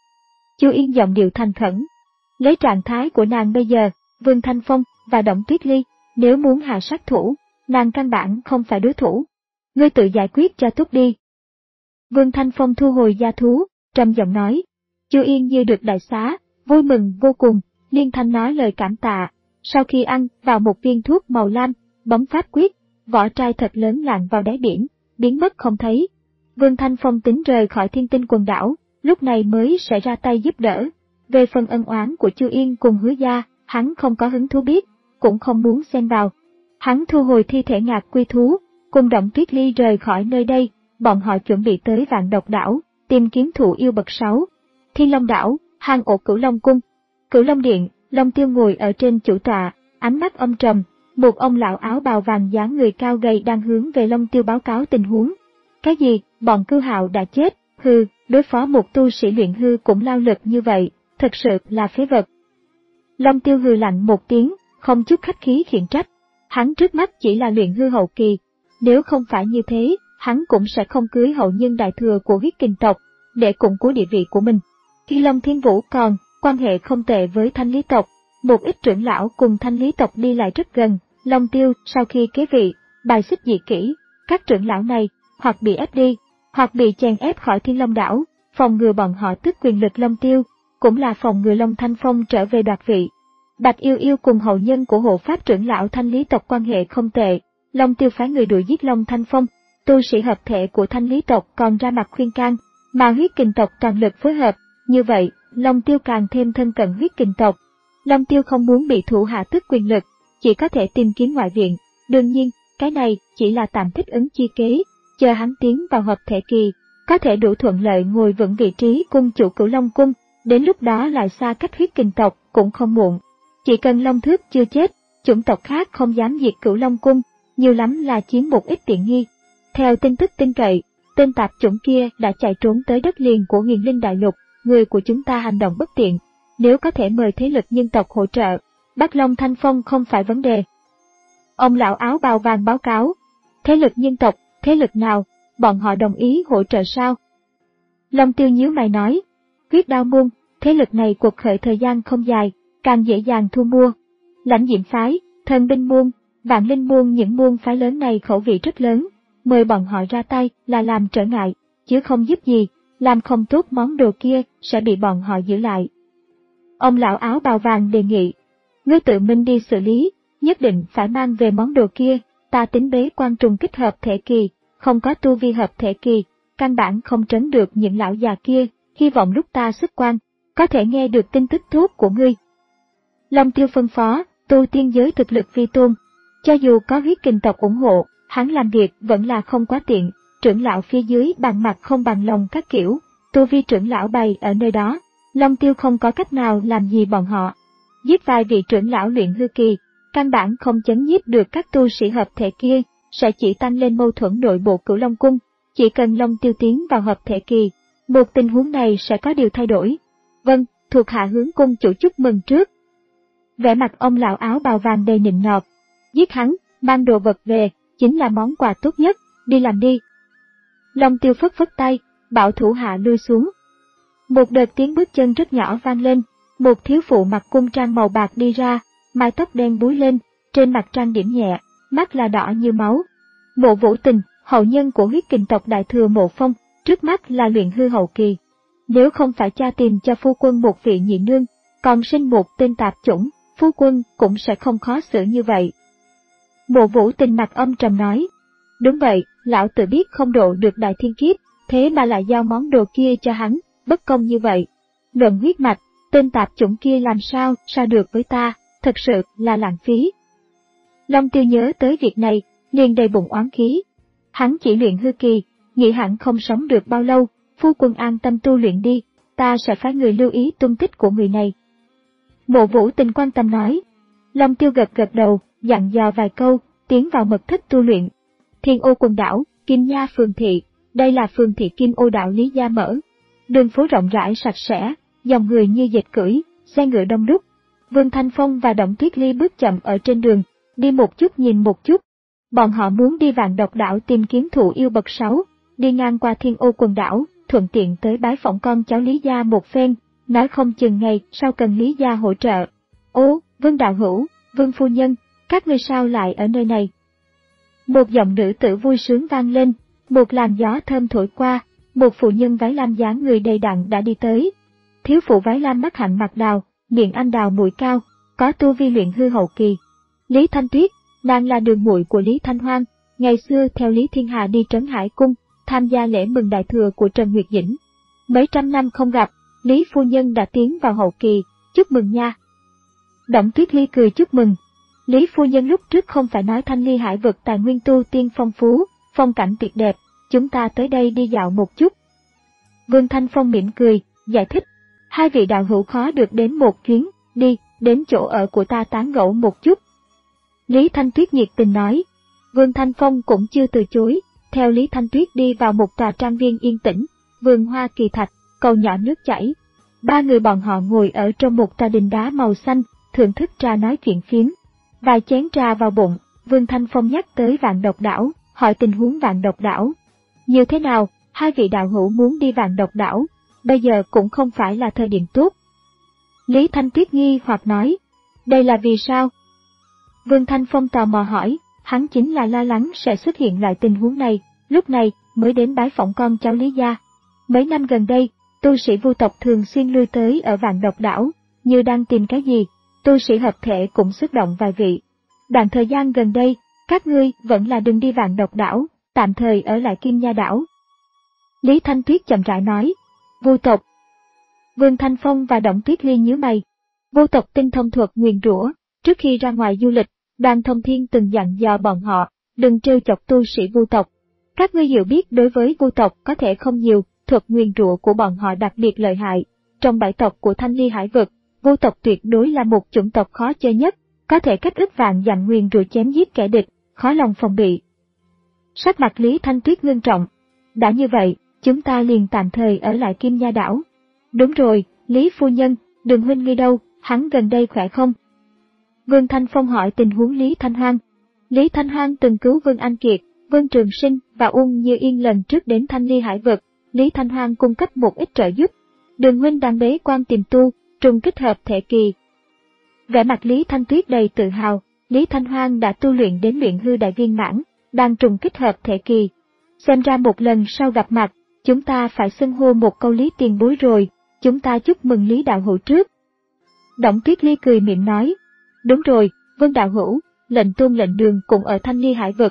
A: Chu Yên giọng điệu thành khẩn. Lấy trạng thái của nàng bây giờ, Vương Thanh Phong và Động Tuyết Ly, nếu muốn hạ sát thủ, nàng căn bản không phải đối thủ. Ngươi tự giải quyết cho tốt đi. Vương Thanh Phong thu hồi da thú, trầm giọng nói. Chu Yên như được đại xá, vui mừng vô cùng, liên thanh nói lời cảm tạ. Sau khi ăn vào một viên thuốc màu lam, bấm pháp quyết, vỏ trai thật lớn lặn vào đáy biển, biến mất không thấy. Vương Thanh Phong tính rời khỏi Thiên Tinh quần đảo, lúc này mới sẽ ra tay giúp đỡ. Về phần ân oán của Chu Yên cùng Hứa gia, hắn không có hứng thú biết, cũng không muốn xen vào. Hắn thu hồi thi thể ngạc quy thú, cùng Động Tuyết Ly rời khỏi nơi đây, bọn họ chuẩn bị tới Vạn Độc Đảo, tìm kiếm thụ yêu bậc sáu. Thiên Long Đảo, hang ổ Cửu Long Cung, Cửu Long Điện. Long Tiêu ngồi ở trên chủ tọa, ánh mắt âm trầm, một ông lão áo bào vàng dáng người cao gầy đang hướng về Long Tiêu báo cáo tình huống. Cái gì, bọn Cưu Hạo đã chết, hừ, đối phó một tu sĩ luyện hư cũng lao lực như vậy, thật sự là phế vật. Long Tiêu hừ lạnh một tiếng, không chút khách khí khiển trách, hắn trước mắt chỉ là luyện hư hậu kỳ, nếu không phải như thế, hắn cũng sẽ không cưới hậu nhân đại thừa của huyết kình tộc, để củng cố địa vị của mình. Khi Long Thiên Vũ còn quan hệ không tệ với Thanh Lý tộc, một ít trưởng lão cùng Thanh Lý tộc đi lại rất gần. Long Tiêu sau khi kế vị, bài xích dị kỷ, các trưởng lão này hoặc bị ép đi, hoặc bị chèn ép khỏi Thiên Long Đảo, phòng ngừa bọn họ tước quyền lực Long Tiêu, cũng là phòng ngừa Long Thanh Phong trở về đoạt vị. Bạch Yêu Yêu cùng hậu nhân của hộ pháp trưởng lão Thanh Lý tộc quan hệ không tệ, Long Tiêu phái người đuổi giết Long Thanh Phong, tu sĩ hợp thể của Thanh Lý tộc còn ra mặt khuyên can, mà huyết kình tộc toàn lực phối hợp, như vậy, Long Tiêu càng thêm thân cận huyết kình tộc. Long Tiêu không muốn bị thủ hạ tước quyền lực, chỉ có thể tìm kiếm ngoại viện, đương nhiên, cái này chỉ là tạm thích ứng chi kế, chờ hắn tiến vào hợp thể kỳ, có thể đủ thuận lợi ngồi vững vị trí cung chủ Cửu Long Cung, đến lúc đó lại xa cách huyết kình tộc cũng không muộn. Chỉ cần Long Thước chưa chết, chủng tộc khác không dám diệt Cửu Long Cung, nhiều lắm là chiếm một ít tiện nghi. Theo tin tức tin cậy, tên tạp chủng kia đã chạy trốn tới đất liền của Huyền Linh Đại Lục, người của chúng ta hành động bất tiện, nếu có thể mời thế lực nhân tộc hỗ trợ, bắt Long Thanh Phong không phải vấn đề. Ông lão áo bào vàng báo cáo, thế lực nhân tộc, thế lực nào, bọn họ đồng ý hỗ trợ sao? Long Tiêu nhíu mày nói, huyết đao môn, thế lực này cuộc khởi thời gian không dài, càng dễ dàng thu mua. Lãnh Diệm phái, Thần Binh môn, Vạn Linh môn, những môn phái lớn này khẩu vị rất lớn, mời bọn họ ra tay là làm trở ngại, chứ không giúp gì, làm không tốt món đồ kia sẽ bị bọn họ giữ lại. Ông lão áo bào vàng đề nghị, ngươi tự mình đi xử lý, nhất định phải mang về món đồ kia, ta tính bế quan trùng kích hợp thể kỳ, không có tu vi hợp thể kỳ, căn bản không trấn được những lão già kia, hy vọng lúc ta xuất quan, có thể nghe được tin tức tốt của ngươi. Long Tiêu phân phó, tu tiên giới thực lực vi tôn, cho dù có huyết kình tộc ủng hộ, hắn làm việc vẫn là không quá tiện, trưởng lão phía dưới bằng mặt không bằng lòng các kiểu, tu vi trưởng lão bày ở nơi đó, Long Tiêu không có cách nào làm gì bọn họ. Giết vài vị trưởng lão luyện hư kỳ, căn bản không chấn nhiếp được các tu sĩ hợp thể kia, sẽ chỉ tăng lên mâu thuẫn nội bộ Cửu Long Cung. Chỉ cần Long Tiêu tiến vào hợp thể kỳ, một tình huống này sẽ có điều thay đổi. Vâng, thuộc hạ hướng cung chủ chúc mừng trước. Vẻ mặt ông lão áo bào vàng đầy nịnh nọt. Giết hắn, mang đồ vật về, chính là món quà tốt nhất, đi làm đi. Long Tiêu phất phất tay, bảo thủ hạ lui xuống. Một đợt tiếng bước chân rất nhỏ vang lên, một thiếu phụ mặc cung trang màu bạc đi ra, mái tóc đen búi lên, trên mặt trang điểm nhẹ, mắt là đỏ như máu. Mộ Vũ Tình, hậu nhân của huyết kình tộc đại thừa Mộ Phong, trước mắt là luyện hư hậu kỳ. Nếu không phải cha tìm cho phu quân một vị nhị nương, còn sinh một tên tạp chủng, phu quân cũng sẽ không khó xử như vậy. Mộ Vũ Tình mặt âm trầm nói, đúng vậy, lão tự biết không độ được đại thiên kiếp, thế mà lại giao món đồ kia cho hắn, bất công như vậy. Luận huyết mạch, tên tạp chủng kia làm sao, sao được với ta, thật sự là lãng phí. Long Tiêu nhớ tới việc này, liền đầy bụng oán khí. Hắn chỉ luyện hư kỳ, nghĩ hẳn không sống được bao lâu, phu quân an tâm tu luyện đi, ta sẽ phái người lưu ý tung tích của người này. Mộ Vũ Tình quan tâm nói. Long Tiêu gật gật đầu, dặn dò vài câu, tiến vào mật thất tu luyện. Thiên Ô quần đảo, Kim Nha phường thị, đây là phường thị Kim Ô đạo Lý Gia mở. Đường phố rộng rãi sạch sẽ, dòng người như dệt cưỡi, xe ngựa đông đúc. Vương Thanh Phong và Động Tuyết Ly bước chậm ở trên đường, đi một chút nhìn một chút. Bọn họ muốn đi Vạn Độc đảo tìm kiếm thụ yêu bậc sáu, đi ngang qua Thiên Ô quần đảo, thuận tiện tới bái phỏng con cháu Lý Gia một phen, nói không chừng ngày sau cần Lý Gia hỗ trợ. Ô, Vương đạo hữu, Vương phu nhân, các ngươi sao lại ở nơi này? Một giọng nữ tử vui sướng vang lên, một làn gió thơm thổi qua, một phụ nhân váy lam dáng người đầy đặn đã đi tới. Thiếu phụ váy lam mắt hạnh mặt đào, miệng anh đào mũi cao, có tu vi luyện hư hậu kỳ. Lý Thanh Tuyết, nàng là đường muội của Lý Thanh Hoang, ngày xưa theo Lý Thiên Hà đi Trấn Hải Cung, tham gia lễ mừng đại thừa của Trần Nguyệt Dĩnh. Mấy trăm năm không gặp, Lý phu nhân đã tiến vào hậu kỳ, chúc mừng nha. Động Tuyết Ly cười chúc mừng. Lý phu nhân lúc trước không phải nói Thanh Ly hải vực tài nguyên tu tiên phong phú, phong cảnh tuyệt đẹp, chúng ta tới đây đi dạo một chút. Vương Thanh Phong mỉm cười, giải thích, hai vị đạo hữu khó được đến một chuyến, đi, đến chỗ ở của ta tán gẫu một chút. Lý Thanh Tuyết nhiệt tình nói. Vương Thanh Phong cũng chưa từ chối, theo Lý Thanh Tuyết đi vào một tòa trang viên yên tĩnh, vườn hoa kỳ thạch, cầu nhỏ nước chảy. Ba người bọn họ ngồi ở trong một tòa đình đá màu xanh, thưởng thức trà nói chuyện phiếm. Vài chén trà vào bụng, Vương Thanh Phong nhắc tới Vạn Độc đảo, hỏi tình huống Vạn Độc đảo. Như thế nào, hai vị đạo hữu muốn đi Vạn Độc đảo, bây giờ cũng không phải là thời điểm tốt. Lý Thanh Tuyết nghi hoặc nói, đây là vì sao? Vương Thanh Phong tò mò hỏi, hắn chính là lo lắng sẽ xuất hiện loại tình huống này, lúc này mới đến bái phỏng con cháu Lý gia. Mấy năm gần đây, tu sĩ vu tộc thường xuyên lui tới ở Vạn Độc đảo, như đang tìm cái gì, tu sĩ hợp thể cũng xuất động vài vị. Đoạn thời gian gần đây, các ngươi vẫn là đừng đi Vạn Độc đảo, tạm thời ở lại Kim Nha đảo. Lý Thanh Tuyết chậm rãi nói, vu tộc. Vương Thanh Phong và Động Tuyết Ly nhíu mày. Vu tộc tinh thông thuật nguyền rủa, trước khi ra ngoài du lịch, Đoàn Thông Thiên từng dặn dò bọn họ, đừng trêu chọc tu sĩ vu tộc. Các ngươi hiểu biết đối với vu tộc có thể không nhiều, thuật nguyền rủa của bọn họ đặc biệt lợi hại. Trong bảy tộc của Thanh Ly hải vực, vu tộc tuyệt đối là một chủng tộc khó chơi nhất, có thể cách ức vạn dặm nguyền rủa chém giết kẻ địch, khó lòng phòng bị. Sắc mặt Lý Thanh Tuyết ngưng trọng. Đã như vậy, chúng ta liền tạm thời ở lại Kim Nha đảo. Đúng rồi, Lý phu nhân, Đường huynh ngươi đâu, hắn gần đây khỏe không? Vương Thanh Phong hỏi tình huống Lý Thanh Hoang. Lý Thanh Hoang từng cứu Vương Anh Kiệt, Vương Trường Sinh và Uông Như Yên lần trước đến Thanh Ly hải vực, Lý Thanh Hoang cung cấp một ít trợ giúp. Đường huynh đang bế quan tìm tu, trùng kích hợp thể kỳ. Vẻ mặt Lý Thanh Tuyết đầy tự hào, Lý Thanh Hoang đã tu luyện đến luyện hư đại viên mãn, đang trùng kích hợp thể kỳ. Xem ra một lần sau gặp mặt, chúng ta phải xưng hô một câu Lý tiền bối rồi, chúng ta chúc mừng Lý đạo hữu trước. Động Tuyết Ly cười mỉm nói, đúng rồi, Vương đạo hữu, lệnh tôn lệnh đường cũng ở Thanh Ly hải vực.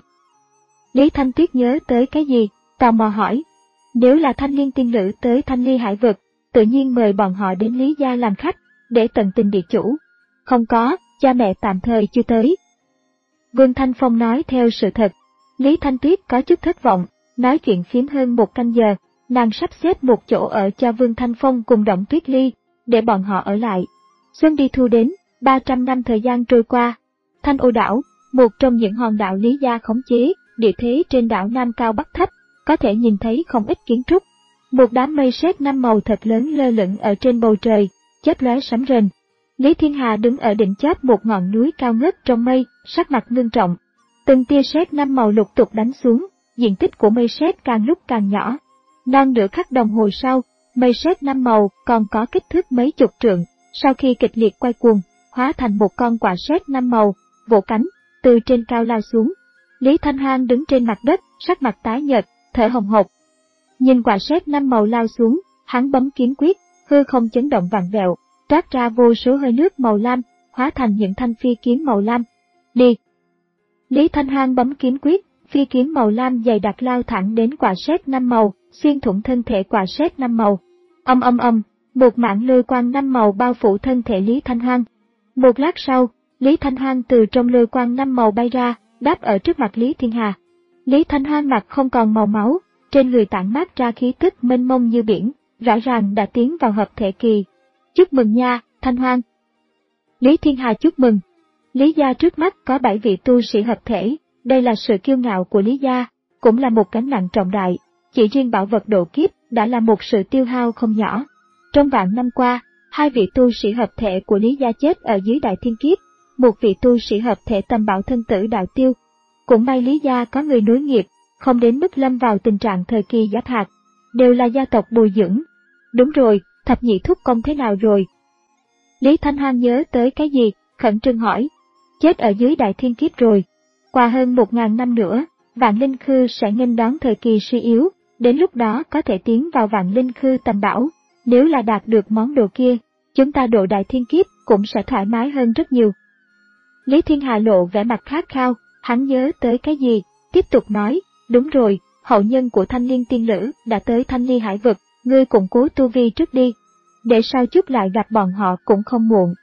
A: Lý Thanh Tuyết nhớ tới cái gì, tò mò hỏi, nếu là Thanh Liên tiên nữ tới Thanh Ly hải vực, tự nhiên mời bọn họ đến Lý gia làm khách, để tận tình địa chủ. Không có, cha mẹ tạm thời chưa tới. Vương Thanh Phong nói theo sự thật. Lý Thanh Tuyết có chút thất vọng, nói chuyện phiếm hơn một canh giờ, nàng sắp xếp một chỗ ở cho Vương Thanh Phong cùng Động Tuyết Ly, để bọn họ ở lại. Xuân đi thu đến, ba trăm năm thời gian trôi qua. Thanh Ô đảo, một trong những hòn đảo Lý Gia khống chế, địa thế trên đảo Nam cao bắc thấp, có thể nhìn thấy không ít kiến trúc. Một đám mây sét năm màu thật lớn lơ lửng ở trên bầu trời, chớp lóe sấm rền. Lý Thiên Hà đứng ở đỉnh chóp một ngọn núi cao ngất trong mây, sắc mặt ngưng trọng. Từng tia sét năm màu lục tục đánh xuống, diện tích của mây sét càng lúc càng nhỏ. Non nửa khắc đồng hồ sau, mây sét năm màu còn có kích thước mấy chục trượng, sau khi kịch liệt quay cuồng, hóa thành một con quạ sét năm màu, vỗ cánh, từ trên cao lao xuống. Lý Thanh Hoang đứng trên mặt đất, sắc mặt tái nhợt, thở hồng hộc. Nhìn quạ sét năm màu lao xuống, hắn bấm kiếm quyết, hư không chấn động vặn vẹo, toát ra vô số hơi nước màu lam, hóa thành những thanh phi kiếm màu lam. Đi! Lý Thanh Hoang bấm kiếm quyết, phi kiếm màu lam dày đặc lao thẳng đến quạ sét năm màu, xuyên thủng thân thể quạ sét năm màu. Âm âm âm, một mảng lôi quang năm màu bao phủ thân thể Lý Thanh Hoang. Một lát sau, Lý Thanh Hoang từ trong lôi quang năm màu bay ra, đáp ở trước mặt Lý Thiên Hà. Lý Thanh Hoang mặt không còn màu máu, trên người tản mát ra khí tức mênh mông như biển, rõ ràng đã tiến vào hợp thể kỳ. Chúc mừng nha, Thanh Hoang. Lý Thiên Hà chúc mừng. Lý gia trước mắt có bảy vị tu sĩ hợp thể, đây là sự kiêu ngạo của Lý gia, cũng là một gánh nặng trọng đại. Chỉ riêng bảo vật độ kiếp đã là một sự tiêu hao không nhỏ. Trong vạn năm qua, hai vị tu sĩ hợp thể của Lý gia chết ở dưới đại thiên kiếp, một vị tu sĩ hợp thể tầm bảo thân tử đạo tiêu. Cũng may Lý gia có người nối nghiệp, không đến mức lâm vào tình trạng thời kỳ giáp hạt, đều là gia tộc bồi dưỡng. Đúng rồi, thập nhị thúc công thế nào rồi? Lý Thanh Hoang nhớ tới cái gì, khẩn trương hỏi. Chết ở dưới đại thiên kiếp rồi. Qua hơn một ngàn năm nữa, Vạn Linh Khư sẽ nghênh đón thời kỳ suy yếu, đến lúc đó có thể tiến vào Vạn Linh Khư tầm bảo. Nếu là đạt được món đồ kia, chúng ta độ đại thiên kiếp cũng sẽ thoải mái hơn rất nhiều. Lý Thiên Hà lộ vẻ mặt khát khao, hắn nhớ tới cái gì, tiếp tục nói, đúng rồi, hậu nhân của Thanh Liên tiên nữ đã tới Thanh Ly hải vực, ngươi củng cố tu vi trước đi, để sau chút lại gặp bọn họ cũng không muộn.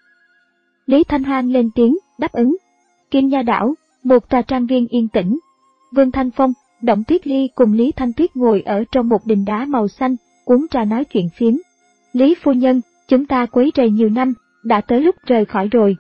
A: Lý Thanh Hoang lên tiếng, đáp ứng. Kim Nha đảo, một tòa trang viên yên tĩnh. Vương Thanh Phong, Động Tuyết Ly cùng Lý Thanh Tuyết ngồi ở trong một đình đá màu xanh, uống trà nói chuyện phiếm. Lý phu nhân, chúng ta quấy rầy nhiều năm, đã tới lúc rời khỏi rồi.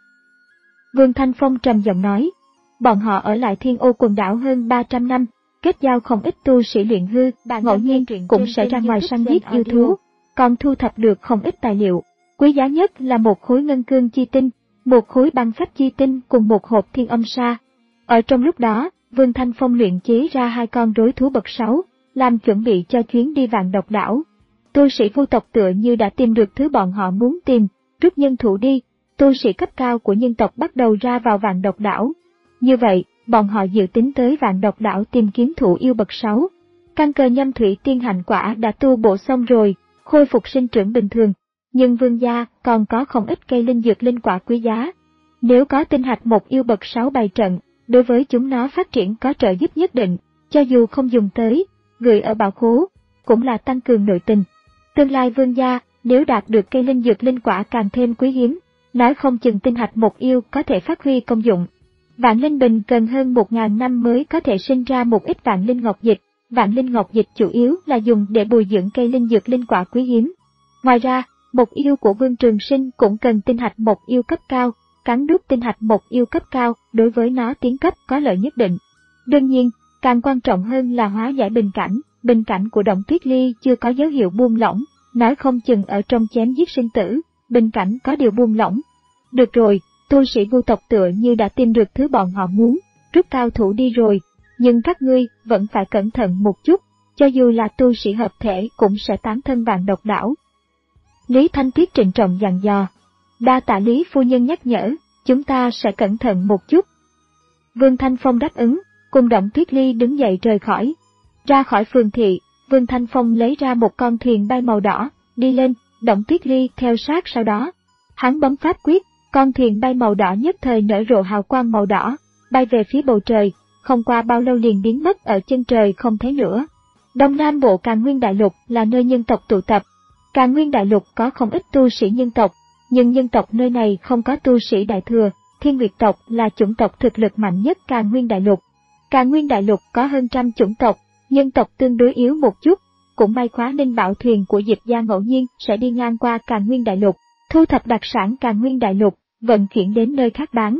A: Vương Thanh Phong trầm giọng nói, bọn họ ở lại Thiên Ô quần đảo hơn ba trăm năm, kết giao không ít tu sĩ luyện hư, ngẫu nhiên cũng sẽ ra ngoài săn giết yêu thú, còn thu thập được không ít tài liệu. Quý giá nhất là một khối ngân cương chi tinh, một khối băng phách chi tinh cùng một hộp thiên âm sa. Ở trong lúc đó, Vương Thanh Phong luyện chế ra hai con rối thú bậc sáu, làm chuẩn bị cho chuyến đi Vạn Độc đảo. Tu sĩ vu tộc tựa như đã tìm được thứ bọn họ muốn tìm, rút nhân thủ đi, tu sĩ cấp cao của nhân tộc bắt đầu ra vào Vạn Độc đảo. Như vậy, bọn họ dự tính tới Vạn Độc đảo tìm kiếm thủ yêu bậc sáu. Căn cơ nhâm thủy tiên hạnh quả đã tu bổ xong rồi, khôi phục sinh trưởng bình thường, nhưng vương gia còn có không ít cây linh dược linh quả quý giá. Nếu có tinh hạch một yêu bậc sáu bày trận, đối với chúng nó phát triển có trợ giúp nhất định, cho dù không dùng tới, gửi ở bảo khố, cũng là tăng cường nội tình. Tương lai vương gia, nếu đạt được cây linh dược linh quả càng thêm quý hiếm, nói không chừng tinh hạch một yêu có thể phát huy công dụng. Vạn linh bình cần hơn một ngàn năm mới có thể sinh ra một ít vạn linh ngọc dịch. Vạn linh ngọc dịch chủ yếu là dùng để bồi dưỡng cây linh dược linh quả quý hiếm. Ngoài ra, một yêu của Vương Trường Sinh cũng cần tinh hạch một yêu cấp cao, cắn đúc tinh hạch một yêu cấp cao đối với nó tiến cấp có lợi nhất định. Đương nhiên, càng quan trọng hơn là hóa giải bình cảnh, bình cảnh của Động Tuyết Ly chưa có dấu hiệu buông lỏng, nói không chừng ở trong chém giết sinh tử, bình cảnh có điều buông lỏng. Được rồi, tu sĩ vu tộc tựa như đã tìm được thứ bọn họ muốn, rút cao thủ đi rồi, nhưng các ngươi vẫn phải cẩn thận một chút, cho dù là tu sĩ hợp thể cũng sẽ tán thân Vạn Độc đảo. Lý Thanh Tuyết trịnh trọng dặn dò, đa tạ Lý phu nhân nhắc nhở, chúng ta sẽ cẩn thận một chút. Vương Thanh Phong đáp ứng, cùng Động Tuyết Ly đứng dậy rời khỏi. Ra khỏi phường thị, Vương Thanh Phong lấy ra một con thuyền bay màu đỏ, đi lên, Động Tuyết Ly theo sát sau đó. Hắn bấm pháp quyết, con thuyền bay màu đỏ nhất thời nở rộ hào quang màu đỏ, bay về phía bầu trời, không qua bao lâu liền biến mất ở chân trời không thấy nữa. Đông Nam Bộ Càn Nguyên Đại Lục là nơi nhân tộc tụ tập. Càn Nguyên Đại Lục có không ít tu sĩ nhân tộc, nhưng nhân tộc nơi này không có tu sĩ đại thừa. Thiên Nguyệt tộc là chủng tộc thực lực mạnh nhất Càn Nguyên Đại Lục. Càn Nguyên Đại Lục có hơn trăm chủng tộc, nhân tộc tương đối yếu một chút. Cũng may Khóa Ninh bảo thuyền của Diệp gia ngẫu nhiên sẽ đi ngang qua Càn Nguyên Đại Lục, thu thập đặc sản Càn Nguyên Đại Lục, vận chuyển đến nơi khác bán.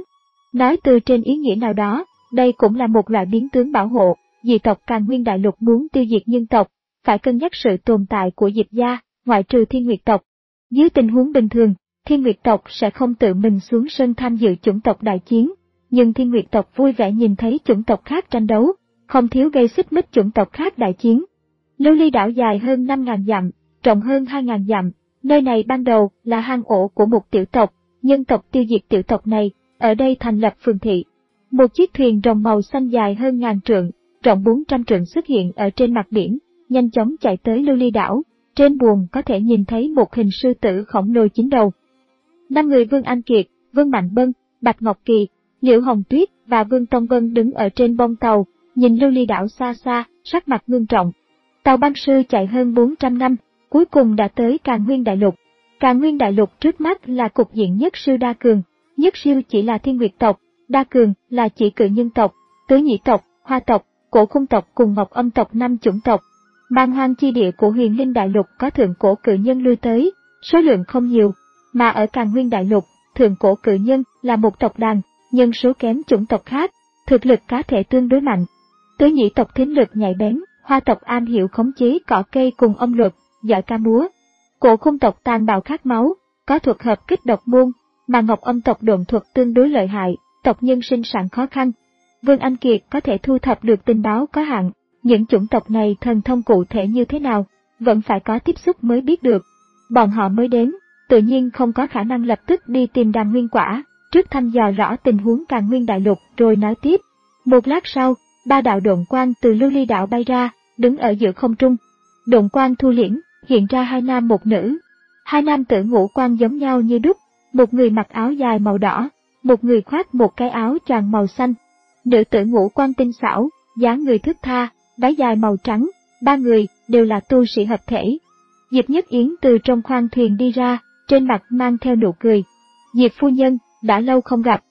A: Nói từ trên ý nghĩa nào đó, đây cũng là một loại biến tướng bảo hộ. Dị tộc Càn Nguyên Đại Lục muốn tiêu diệt nhân tộc, phải cân nhắc sự tồn tại của Diệp gia, ngoại trừ Thiên Nguyệt tộc. Dưới tình huống bình thường, Thiên Nguyệt tộc sẽ không tự mình xuống sân tham dự chủng tộc đại chiến, nhưng Thiên Nguyệt tộc vui vẻ nhìn thấy chủng tộc khác tranh đấu, không thiếu gây xích mích chủng tộc khác đại chiến. Lưu Ly đảo dài hơn năm nghìn dặm, rộng hơn hai nghìn dặm, nơi này ban đầu là hang ổ của một tiểu tộc, nhân tộc tiêu diệt tiểu tộc này, ở đây thành lập phường thị. Một chiếc thuyền rồng màu xanh dài hơn ngàn trượng, rộng bốn trăm trượng xuất hiện ở trên mặt biển, nhanh chóng chạy tới Lưu Ly đảo. Trên buồng có thể nhìn thấy một hình sư tử khổng lồ chín đầu. Năm người Vương Anh Kiệt, Vương Mạnh Bân, Bạch Ngọc Kỳ, Liễu Hồng Tuyết và Vương Tông Vân đứng ở trên bông tàu, nhìn Lưu Ly đảo xa xa, sắc mặt ngưng trọng. Tàu băng sư chạy hơn bốn trăm năm, cuối cùng đã tới Càn Nguyên Đại Lục. Càn Nguyên Đại Lục trước mắt là cục diện nhất sư đa cường, nhất siêu chỉ là Thiên Nguyệt tộc, đa cường là chỉ cự nhân tộc, tứ nhĩ tộc, hoa tộc, cổ khung tộc cùng ngọc âm tộc năm chủng tộc. Man hoang chi địa của Huyền Linh Đại Lục có thượng cổ cự nhân lui tới, số lượng không nhiều, mà ở Càn Nguyên Đại Lục, thượng cổ cự nhân là một tộc đàn, nhân số kém chủng tộc khác, thực lực cá thể tương đối mạnh. Tứ nhĩ tộc thính lực nhạy bén, hoa tộc am hiểu khống chế cỏ cây cùng âm luật, giỏi ca múa. Cổ khung tộc tàn bạo khát máu, có thuật hợp kích độc môn, mà ngọc âm tộc độn thuật tương đối lợi hại, tộc nhân sinh sản khó khăn. Vương Anh Kiệt có thể thu thập được tình báo có hạn. Những chủng tộc này thần thông cụ thể như thế nào, vẫn phải có tiếp xúc mới biết được. Bọn họ mới đến, tự nhiên không có khả năng lập tức đi tìm đàm nguyên quả, trước thăm dò rõ tình huống Càn Nguyên Đại Lục rồi nói tiếp. Một lát sau, ba đạo độn quang từ Lưu Ly đảo bay ra, đứng ở giữa không trung. Độn quang thu liễm, hiện ra hai nam một nữ. Hai nam tử ngũ quan giống nhau như đúc, một người mặc áo dài màu đỏ, một người khoác một cái áo choàng màu xanh. Nữ tử ngũ quan tinh xảo, dáng người thướt tha, váy dài màu trắng, ba người đều là tu sĩ hợp thể. Diệp Nhất Yến từ trong khoang thuyền đi ra, trên mặt mang theo nụ cười. Diệp phu nhân, đã lâu không gặp.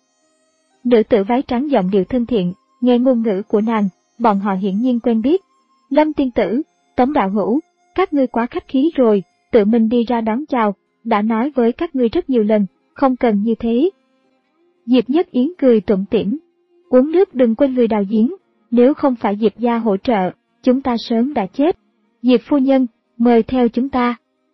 A: Nữ tử váy trắng giọng điệu thân thiện, nghe ngôn ngữ của nàng, bọn họ hiển nhiên quen biết. Lâm tiên tử, Tống đạo hữu, các ngươi quá khách khí rồi, tự mình đi ra đón chào, đã nói với các ngươi rất nhiều lần, không cần như thế. Diệp Nhất Yến cười tủm tỉm, uống nước đừng quên người đào giếng. Nếu không phải Diệp gia hỗ trợ, chúng ta sớm đã chết. Diệp phu nhân, mời theo chúng ta.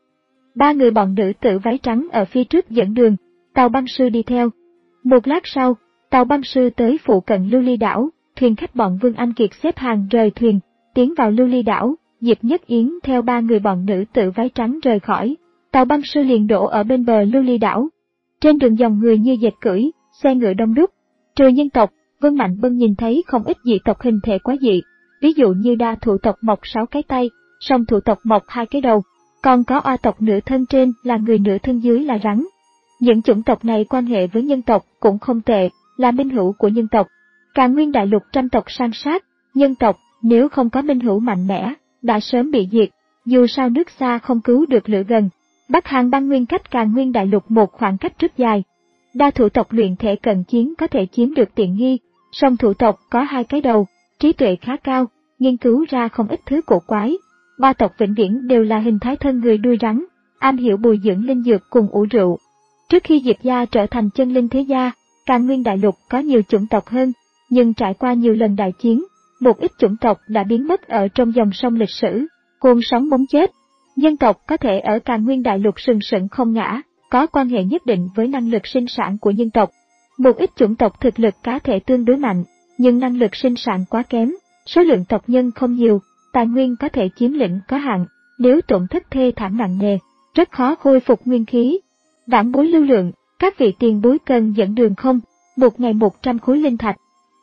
A: Ba người bọn nữ tử váy trắng ở phía trước dẫn đường, tàu băng sư đi theo. Một lát sau, tàu băng sư tới phụ cận Lưu Ly đảo, thuyền khách bọn Vương Anh Kiệt xếp hàng rời thuyền, tiến vào Lưu Ly đảo. Diệp Nhất Yến theo ba người bọn nữ tử váy trắng rời khỏi, tàu băng sư liền đổ ở bên bờ Lưu Ly đảo. Trên đường dòng người như dệt cưỡi, xe ngựa đông đúc, trừ nhân tộc. Vương Mạnh Bân nhìn thấy không ít dị tộc hình thể quá dị, ví dụ như đa thủ tộc mọc sáu cái tay, song thủ tộc mọc hai cái đầu, còn có oa tộc nửa thân trên là người nửa thân dưới là rắn. Những chủng tộc này quan hệ với nhân tộc cũng không tệ, là minh hữu của nhân tộc. Càn Nguyên Đại Lục trăm tộc san sát, nhân tộc nếu không có minh hữu mạnh mẽ, đã sớm bị diệt, dù sao nước xa không cứu được lửa gần. Bắc Hàn băng nguyên cách Càn Nguyên Đại Lục một khoảng cách rất dài. Đa thủ tộc luyện thể cận chiến có thể chiếm được tiện nghi, song thủ tộc có hai cái đầu, trí tuệ khá cao, nghiên cứu ra không ít thứ cổ quái. Ba tộc vĩnh viễn đều là hình thái thân người đuôi rắn, am hiểu bồi dưỡng linh dược cùng ủ rượu. Trước khi Diệp gia trở thành chân linh thế gia, Càn Nguyên Đại Lục có nhiều chủng tộc hơn, nhưng trải qua nhiều lần đại chiến, một ít chủng tộc đã biến mất ở trong dòng sông lịch sử, cuồng sóng bóng chết. Nhân tộc có thể ở Càn Nguyên Đại Lục sừng sững không ngã, có quan hệ nhất định với năng lực sinh sản của nhân tộc. Một ít chủng tộc thực lực cá thể tương đối mạnh, nhưng năng lực sinh sản quá kém, số lượng tộc nhân không nhiều, tài nguyên có thể chiếm lĩnh có hạn, nếu tổn thất thê thảm nặng nề, rất khó khôi phục nguyên khí. Vãn bối lưu lượng, các vị tiền bối cần dẫn đường không? Một ngày một trăm khối linh thạch.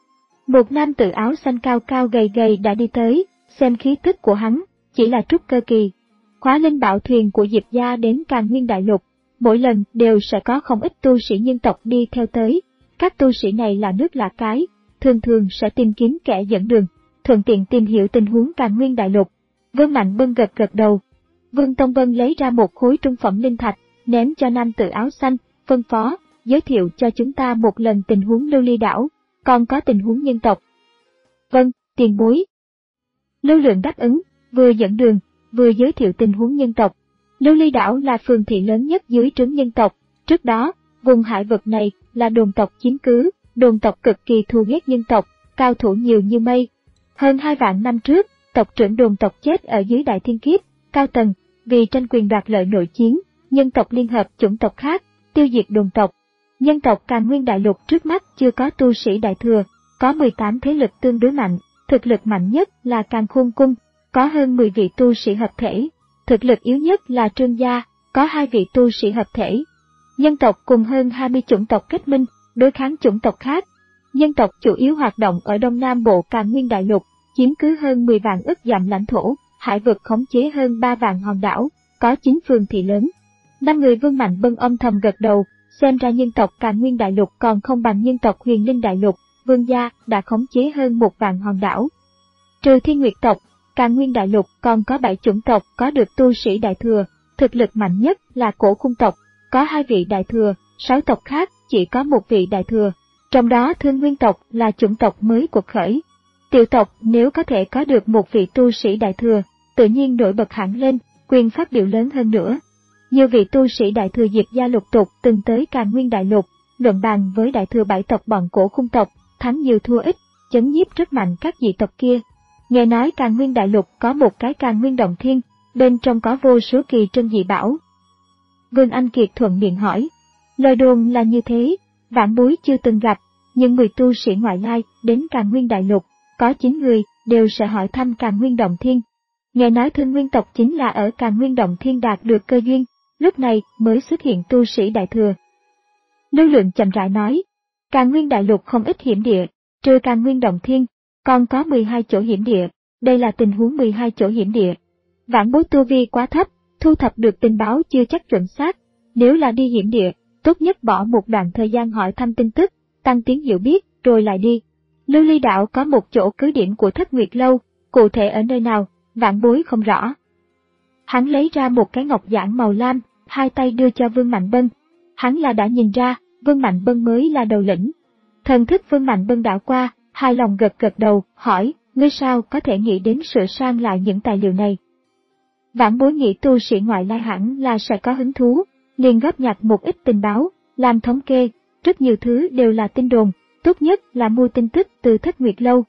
A: Một nam tử áo xanh cao cao gầy gầy đã đi tới, xem khí tức của hắn, chỉ là trúc cơ kỳ. Khóa linh bảo thuyền của Diệp gia đến Càn Nguyên Đại Lục, mỗi lần đều sẽ có không ít tu sĩ nhân tộc đi theo tới. Các tu sĩ này là nước lạ cái, thường thường sẽ tìm kiếm kẻ dẫn đường, thuận tiện tìm hiểu tình huống Càn Nguyên Đại Lục. Vương Mạnh Bân gật gật đầu. Vương Tông Vân lấy ra một khối trung phẩm linh thạch, ném cho nam tử áo xanh, phân phó, giới thiệu cho chúng ta một lần tình huống Lưu Ly đảo, còn có tình huống nhân tộc. Vâng, tiền bối. Lưu Lượng đáp ứng, vừa dẫn đường, vừa giới thiệu tình huống nhân tộc. Lưu Ly đảo là phường thị lớn nhất dưới trướng nhân tộc, trước đó, vùng hải vực này là đồn tộc chiếm cứ, đồn tộc cực kỳ thù ghét nhân tộc, cao thủ nhiều như mây. Hơn hai vạn năm trước, tộc trưởng đồn tộc chết ở dưới đại thiên kiếp, cao tầng, vì tranh quyền đoạt lợi nội chiến, nhân tộc liên hợp chủng tộc khác, tiêu diệt đồn tộc. Nhân tộc Càn Nguyên Đại Lục trước mắt chưa có tu sĩ đại thừa, có mười tám thế lực tương đối mạnh, thực lực mạnh nhất là Càn Khôn Cung, có hơn mười vị tu sĩ hợp thể, thực lực yếu nhất là Trương Gia, có hai vị tu sĩ hợp thể. Nhân tộc cùng hơn hai mươi chủng tộc kết minh, đối kháng chủng tộc khác. Nhân tộc chủ yếu hoạt động ở Đông Nam Bộ Càn Nguyên Đại Lục, chiếm cứ hơn mười vạn ức dặm lãnh thổ, hải vực khống chế hơn ba vạn hòn đảo, có chín phường thị lớn. Năm người Vương Mạnh Bân âm thầm gật đầu, xem ra nhân tộc Càn Nguyên Đại Lục còn không bằng nhân tộc Huyền Linh Đại Lục, Vương gia đã khống chế hơn một vạn hòn đảo. Trừ Thiên Nguyệt tộc, Càn Nguyên Đại Lục còn có bảy chủng tộc có được tu sĩ đại thừa, thực lực mạnh nhất là Cổ Khung tộc, có hai vị đại thừa, sáu tộc khác chỉ có một vị đại thừa, trong đó Thương Nguyên tộc là chủng tộc mới cuộc khởi. Tiểu tộc nếu có thể có được một vị tu sĩ đại thừa, tự nhiên nổi bật hẳn lên, quyền phát biểu lớn hơn nữa. Nhiều vị tu sĩ đại thừa Diệp gia lục tục từng tới Càn Nguyên Đại Lục, luận bàn với đại thừa bảy tộc bọn Cổ Khung tộc, thắng nhiều thua ít, chấn nhiếp rất mạnh các dị tộc kia. Nghe nói Càn Nguyên Đại Lục có một cái Càn Nguyên Động Thiên, bên trong có vô số kỳ trân dị bảo. Vương Anh Kiệt thuận miệng hỏi, lời đồn là như thế, vãn bối chưa từng gặp, nhưng mười tu sĩ ngoại lai đến Càn Nguyên Đại Lục, có chín người đều sẽ hỏi thăm Càn Nguyên Động Thiên. Nghe nói Thương Nguyên tộc chính là ở Càn Nguyên Động Thiên đạt được cơ duyên, lúc này mới xuất hiện tu sĩ đại thừa. Lưu Lượng chậm rãi nói, Càn Nguyên Đại Lục không ít hiểm địa, trừ Càn Nguyên Động Thiên, còn có mười hai chỗ hiểm địa, đây là tình huống mười hai chỗ hiểm địa. Vãn bối tu vi quá thấp, thu thập được tình báo chưa chắc chuẩn xác, nếu là đi hiểm địa, tốt nhất bỏ một đoạn thời gian hỏi thăm tin tức, tăng tiến hiểu biết, rồi lại đi. Lưu Ly Đạo có một chỗ cứ điểm của Thất Nguyệt Lâu, cụ thể ở nơi nào, vãn bối không rõ. Hắn lấy ra một cái ngọc giản màu lam, hai tay đưa cho Vương Mạnh Bân. Hắn là đã nhìn ra, Vương Mạnh Bân mới là đầu lĩnh. Thần thức Vương Mạnh Bân đảo qua, hài lòng gật gật đầu, hỏi, ngươi sao có thể nghĩ đến sửa sang lại những tài liệu này? Vãn bối nghĩ tu sĩ ngoại lai hẳn là sẽ có hứng thú, liền góp nhặt một ít tình báo, làm thống kê, rất nhiều thứ đều là tin đồn, tốt nhất là mua tin tức từ Thất Nguyệt Lâu.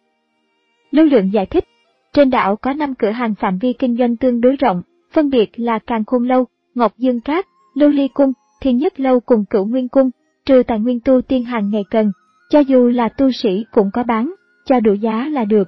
A: Lưu Lượng giải thích, trên đảo có năm cửa hàng phạm vi kinh doanh tương đối rộng, phân biệt là Càn Khôn Lâu, Ngọc Dương Cát, Lưu Ly Cung, Thiên Nhất Lâu cùng Cửu Nguyên Cung, trừ tài nguyên tu tiên hàng ngày cần, cho dù là tu sĩ cũng có bán, cho đủ giá là được.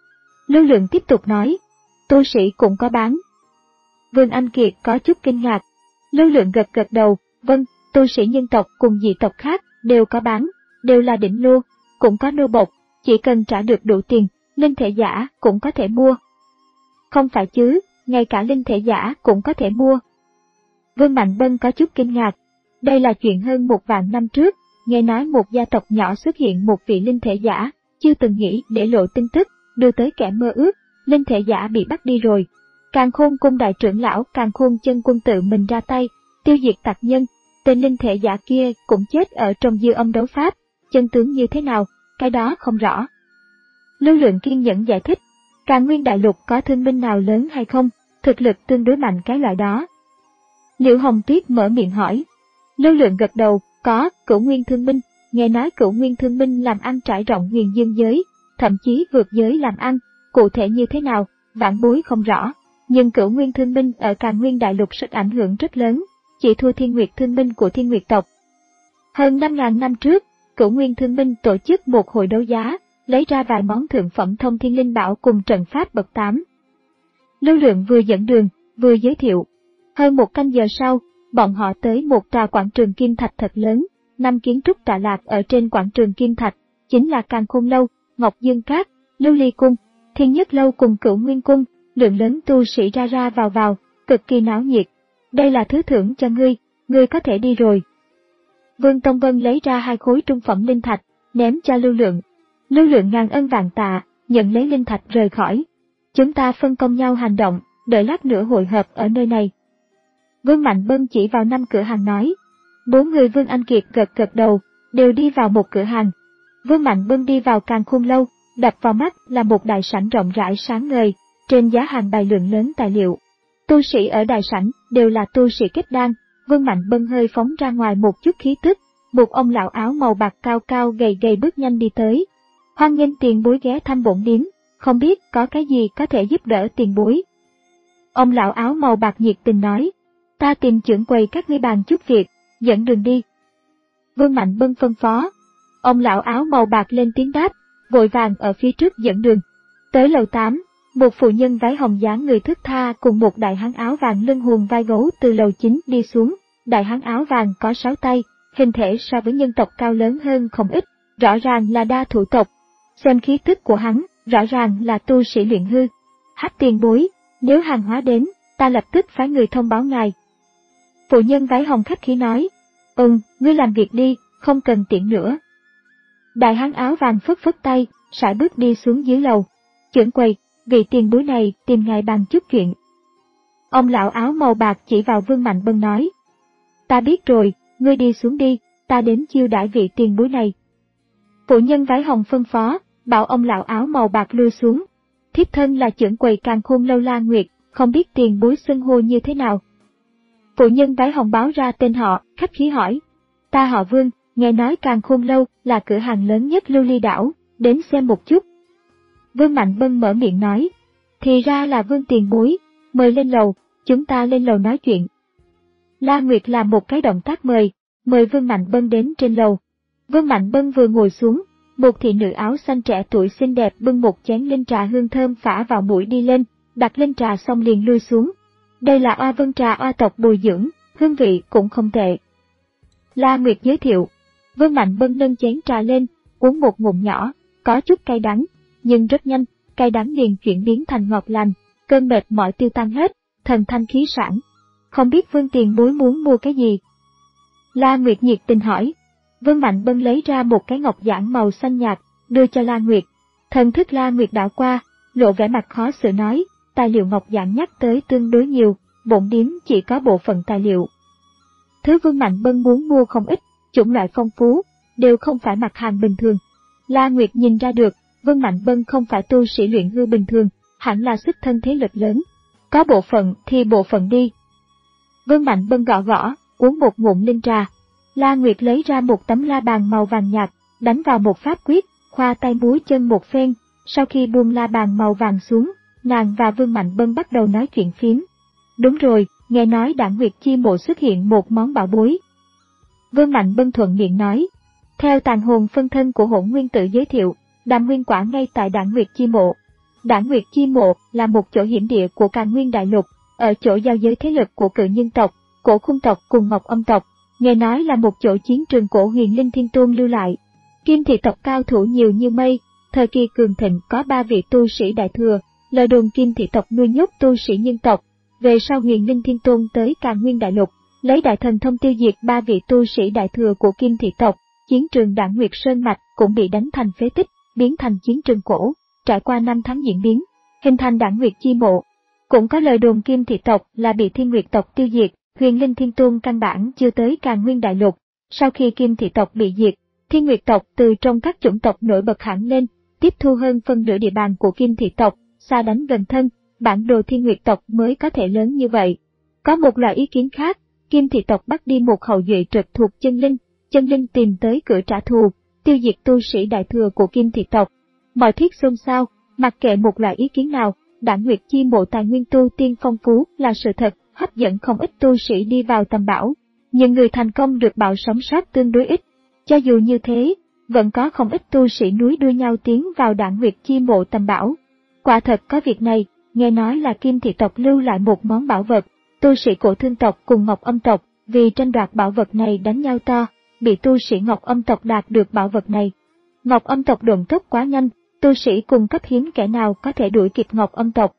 A: Lưu Lượng tiếp tục nói, tu sĩ cũng có bán. Vương Anh Kiệt có chút kinh ngạc. Lưu Lượng gật gật đầu, vâng, tu sĩ nhân tộc cùng dị tộc khác đều có bán, đều là đỉnh lô, cũng có nô bộc, chỉ cần trả được đủ tiền, linh thể giả cũng có thể mua. Không phải chứ, ngay cả linh thể giả cũng có thể mua. Vương Mạnh Bân có chút kinh ngạc. Đây là chuyện hơn một vạn năm trước, nghe nói một gia tộc nhỏ xuất hiện một vị linh thể giả, chưa từng nghĩ để lộ tin tức, đưa tới kẻ mơ ước, linh thể giả bị bắt đi rồi. Càn Khôn Cung đại trưởng lão Càn Khôn Chân Quân tự mình ra tay, tiêu diệt tặc nhân, tên linh thể giả kia cũng chết ở trong dư âm đấu pháp, chân tướng như thế nào, cái đó không rõ. Lưu Lượng kiên nhẫn giải thích, Càn Nguyên Đại Lục có thương binh nào lớn hay không, thực lực tương đối mạnh cái loại đó. Liễu Hồng Tuyết mở miệng hỏi. Lưu Lượng gật đầu, có, Cửu Nguyên thương binh, nghe nói Cửu Nguyên thương binh làm ăn trải rộng huyền dương giới, thậm chí vượt giới làm ăn, cụ thể như thế nào, vãn bối không rõ. Nhưng Cửu Nguyên thương binh ở Càn Nguyên Đại Lục sức ảnh hưởng rất lớn, chỉ thua Thiên Nguyệt thương binh của Thiên Nguyệt tộc. Hơn năm ngàn năm trước, Cửu Nguyên thương binh tổ chức một hội đấu giá, lấy ra vài món thượng phẩm thông thiên linh bảo cùng trận pháp bậc tám. Lưu Lượng vừa dẫn đường, vừa giới thiệu. Hơn một canh giờ sau, bọn họ tới một tòa quảng trường kim thạch thật lớn, năm kiến trúc tọa lạc ở trên quảng trường kim thạch, chính là Càn Khôn Lâu, Ngọc Dương Cát, Lưu Ly Cung, Thiên Nhất Lâu cùng Cửu Nguyên Cung, lượng lớn tu sĩ ra ra vào vào, cực kỳ náo nhiệt. Đây là thứ thưởng cho ngươi, ngươi có thể đi rồi. Vương Tông Vân lấy ra hai khối trung phẩm linh thạch, ném cho Lưu Lượng. Lưu Lượng ngàn ân vạn tạ, nhận lấy linh thạch rời khỏi. Chúng ta phân công nhau hành động, đợi lát nữa hội hợp ở nơi này. Vương Mạnh Bân chỉ vào năm cửa hàng nói. Bốn người Vương Anh Kiệt gật gật đầu, đều đi vào một cửa hàng. Vương Mạnh Bân đi vào Càn Khôn Lâu, đập vào mắt là một đại sảnh rộng rãi sáng ngời, trên giá hàng bày lượng lớn tài liệu. Tu sĩ ở đại sảnh đều là tu sĩ kết đan, Vương Mạnh Bân hơi phóng ra ngoài một chút khí tức, một ông lão áo màu bạc cao cao gầy gầy bước nhanh đi tới. Hoan nghênh tiền bối ghé thăm bổn điếm, không biết có cái gì có thể giúp đỡ tiền bối. Ông lão áo màu bạc nhiệt tình nói, ta tìm trưởng quầy các ngươi bàn chút việc, dẫn đường đi. Vương Mạnh Bân phân phó. Ông lão áo màu bạc lên tiếng đáp, vội vàng ở phía trước dẫn đường. Tới lầu tám, một phụ nhân váy hồng dáng người thướt tha cùng một đại hán áo vàng lưng hùm vai gấu từ lầu chín đi xuống. Đại hán áo vàng có sáu tay, hình thể so với nhân tộc cao lớn hơn không ít, rõ ràng là đa thủ tộc. Xem khí tức của hắn, rõ ràng là tu sĩ luyện hư. Hách tiền bối, nếu hàng hóa đến, ta lập tức phái người thông báo ngài. Phụ nhân váy hồng khách khí nói, ừm, ngươi làm việc đi, không cần tiện nữa. Đại hán áo vàng phất phất tay, sải bước đi xuống dưới lầu. Trưởng quầy, vị tiền bối này tìm ngài bàn chút chuyện. Ông lão áo màu bạc chỉ vào Vương Mạnh Bân nói, ta biết rồi, ngươi đi xuống đi, ta đến chiêu đãi vị tiền bối này. Phụ nhân váy hồng phân phó, bảo ông lão áo màu bạc lui xuống. Thiếp thân là trưởng quầy Càn Khôn Lâu La Nguyệt, không biết tiền bối xưng hô như thế nào. Phụ nhân váy hồng báo ra tên họ, khách khí hỏi. Ta họ Vương, nghe nói Càn Khôn Lâu là cửa hàng lớn nhất Lưu Ly đảo, đến xem một chút. Vương Mạnh Bân mở miệng nói, thì ra là Vương tiền bối, mời lên lầu, chúng ta lên lầu nói chuyện. La Nguyệt làm một cái động tác mời, mời Vương Mạnh Bân đến trên lầu. Vương Mạnh Bân vừa ngồi xuống, một thị nữ áo xanh trẻ tuổi xinh đẹp bưng một chén linh trà hương thơm phả vào mũi đi lên, đặt linh trà xong liền lui xuống. Đây là Oa Vân trà oa tộc bồi dưỡng, hương vị cũng không tệ. La Nguyệt giới thiệu. Vương Mạnh Bân nâng chén trà lên, uống một ngụm nhỏ, có chút cay đắng, nhưng rất nhanh, cay đắng liền chuyển biến thành ngọt lành, cơn mệt mỏi tiêu tan hết, thần thanh khí sảng. Không biết Vương tiền bối muốn mua cái gì? La Nguyệt nhiệt tình hỏi. Vương Mạnh Bân lấy ra một cái ngọc giản màu xanh nhạt, đưa cho La Nguyệt. Thần thức La Nguyệt đảo qua, lộ vẻ mặt khó xử nói, tài liệu ngọc giản nhắc tới tương đối nhiều, bổn điếm chỉ có bộ phận tài liệu. Thứ Vương Mạnh Bân muốn mua không ít, chủng loại phong phú, đều không phải mặt hàng bình thường. La Nguyệt nhìn ra được, Vương Mạnh Bân không phải tu sĩ luyện hư bình thường, hẳn là xuất thân thế lực lớn. Có bộ phận thì bộ phận đi. Vương Mạnh Bân gõ gõ, uống một ngụm linh trà. La Nguyệt lấy ra một tấm la bàn màu vàng nhạt, đánh vào một pháp quyết, khoa tay múa chân một phen, sau khi buông la bàn màu vàng xuống, nàng và Vương Mạnh Bân bắt đầu nói chuyện phiếm. Đúng rồi, nghe nói Đản Nguyệt Chi Mộ xuất hiện một món bảo bối. Vương Mạnh Bân thuận miệng nói, theo tàn hồn phân thân của Hỗn Nguyên Tử giới thiệu, đàm nguyên quả ngay tại Đản Nguyệt Chi Mộ. Đản Nguyệt Chi Mộ là một chỗ hiểm địa của Càn Nguyên Đại Lục, ở chỗ giao giới thế lực của Cự Nhân tộc, Cổ Khung tộc cùng Ngọc Âm tộc. Nghe nói là một chỗ chiến trường cổ Huyền Linh Thiên Tôn lưu lại. Kim thị tộc cao thủ nhiều như mây, thời kỳ cường thịnh có ba vị tu sĩ đại thừa, lời đồn Kim thị tộc nuôi nhốt tu sĩ nhân tộc. Về sau Huyền Linh Thiên Tôn tới Càn Nguyên Đại Lục, lấy đại thần thông tiêu diệt ba vị tu sĩ đại thừa của Kim thị tộc, chiến trường Đản Nguyệt Sơn Mạch cũng bị đánh thành phế tích, biến thành chiến trường cổ. Trải qua năm tháng diễn biến, hình thành Đản Nguyệt Chi Mộ. Cũng có lời đồn Kim thị tộc là bị Thiên Nguyệt tộc tiêu diệt. Huyền Linh Thiên Tôn căn bản chưa tới Càn Nguyên Đại Lục. Sau khi Kim thị tộc bị diệt, Thiên Nguyệt tộc từ trong các chủng tộc nổi bật hẳn lên, tiếp thu hơn phân nửa địa bàn của Kim thị tộc, xa đánh gần thân, bản đồ Thiên Nguyệt tộc mới có thể lớn như vậy. Có một loại ý kiến khác, Kim thị tộc bắt đi một hậu duệ trực thuộc chân linh, chân linh tìm tới cửa trả thù, tiêu diệt tu sĩ đại thừa của Kim thị tộc. Mọi thuyết xôn xao, mặc kệ một loại ý kiến nào, Đản Nguyệt Chi Mộ tài nguyên tu tiên phong phú là sự thật, hấp dẫn không ít tu sĩ đi vào tầm bảo. Nhưng người thành công được bảo sống sót tương đối ít. Cho dù như thế, vẫn có không ít tu sĩ núi đuôi nhau tiến vào Đản Nguyệt Chi Mộ tầm bảo. Quả thật có việc này, nghe nói là Kim thị tộc lưu lại một món bảo vật, tu sĩ Cổ Thương tộc cùng Ngọc Âm tộc vì tranh đoạt bảo vật này đánh nhau to, bị tu sĩ Ngọc Âm tộc đạt được bảo vật này. Ngọc Âm tộc độn tốc quá nhanh, tu sĩ cùng cấp hiếm kẻ nào có thể đuổi kịp Ngọc Âm tộc.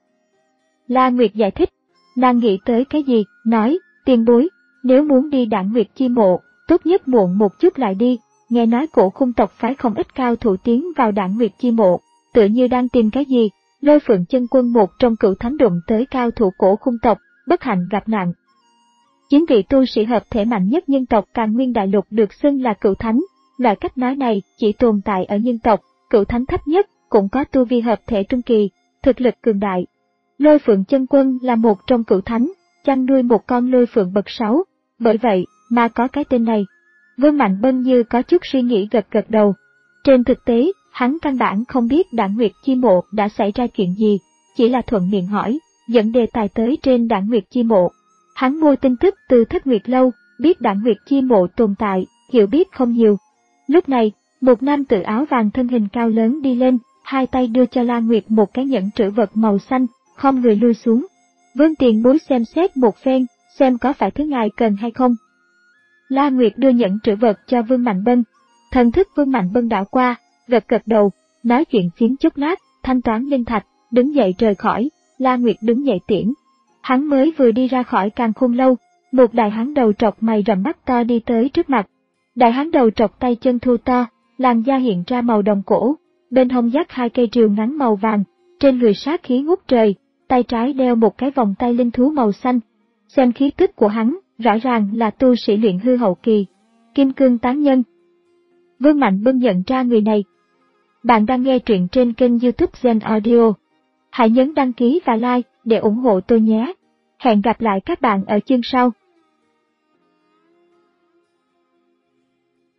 A: La Nguyệt giải thích, nàng nghĩ tới cái gì, nói, tiền bối, nếu muốn đi Đản Nguyệt Chi Mộ, tốt nhất muộn một chút lại đi, nghe nói Cổ Khung tộc phái không ít cao thủ tiến vào Đản Nguyệt Chi Mộ, tựa như đang tìm cái gì. Lôi Phượng Chân Quân một trong cửu thánh đụng tới cao thủ Cổ Khung tộc, bất hạnh gặp nạn. Chính vị tu sĩ hợp thể mạnh nhất nhân tộc Càn Nguyên Đại Lục được xưng là cửu thánh, loại cách nói này chỉ tồn tại ở nhân tộc, cửu thánh thấp nhất cũng có tu vi hợp thể trung kỳ, thực lực cường đại. Lôi Phượng Chân Quân là một trong cửu thánh, chăn nuôi một con lôi phượng bậc sáu, bởi vậy mà có cái tên này. Vương Mạnh Bân như có chút suy nghĩ gật gật đầu. Trên thực tế, hắn căn bản không biết Đản Nguyệt Chi Mộ đã xảy ra chuyện gì, chỉ là thuận miệng hỏi, dẫn đề tài tới trên Đản Nguyệt Chi Mộ. Hắn mua tin tức từ Thất Nguyệt Lâu, biết Đản Nguyệt Chi Mộ tồn tại, hiểu biết không nhiều. Lúc này, một nam tử áo vàng thân hình cao lớn đi lên, hai tay đưa cho La Nguyệt một cái nhẫn trữ vật màu xanh, khom người lui xuống. Vương tiền bối xem xét một phen, xem có phải thứ ngài cần hay không. La Nguyệt đưa nhẫn trữ vật cho Vương Mạnh Bân. Thần thức Vương Mạnh Bân đảo qua, gật gật đầu, nói chuyện phiếm chốc lát, thanh toán linh thạch, đứng dậy rời khỏi. La Nguyệt đứng dậy tiễn. Hắn mới vừa đi ra khỏi Càn Khôn Lâu, một đại hán đầu trọc mày rậm mắt to đi tới trước mặt. Đại hán đầu trọc tay chân thô to, làn da hiện ra màu đồng cổ, bên hông dắt hai cây rìu ngắn màu vàng, trên người sát khí ngút trời, tay trái đeo một cái vòng tay linh thú màu xanh. Xem khí tức của hắn, rõ ràng là tu sĩ luyện hư hậu kỳ, kim cương tán nhân. Vương Mạnh Bân nhận ra người này. Bạn đang nghe truyện trên kênh YouTube Gen Audio. Hãy nhấn đăng ký và like để ủng hộ tôi nhé. Hẹn gặp lại các bạn ở chương sau.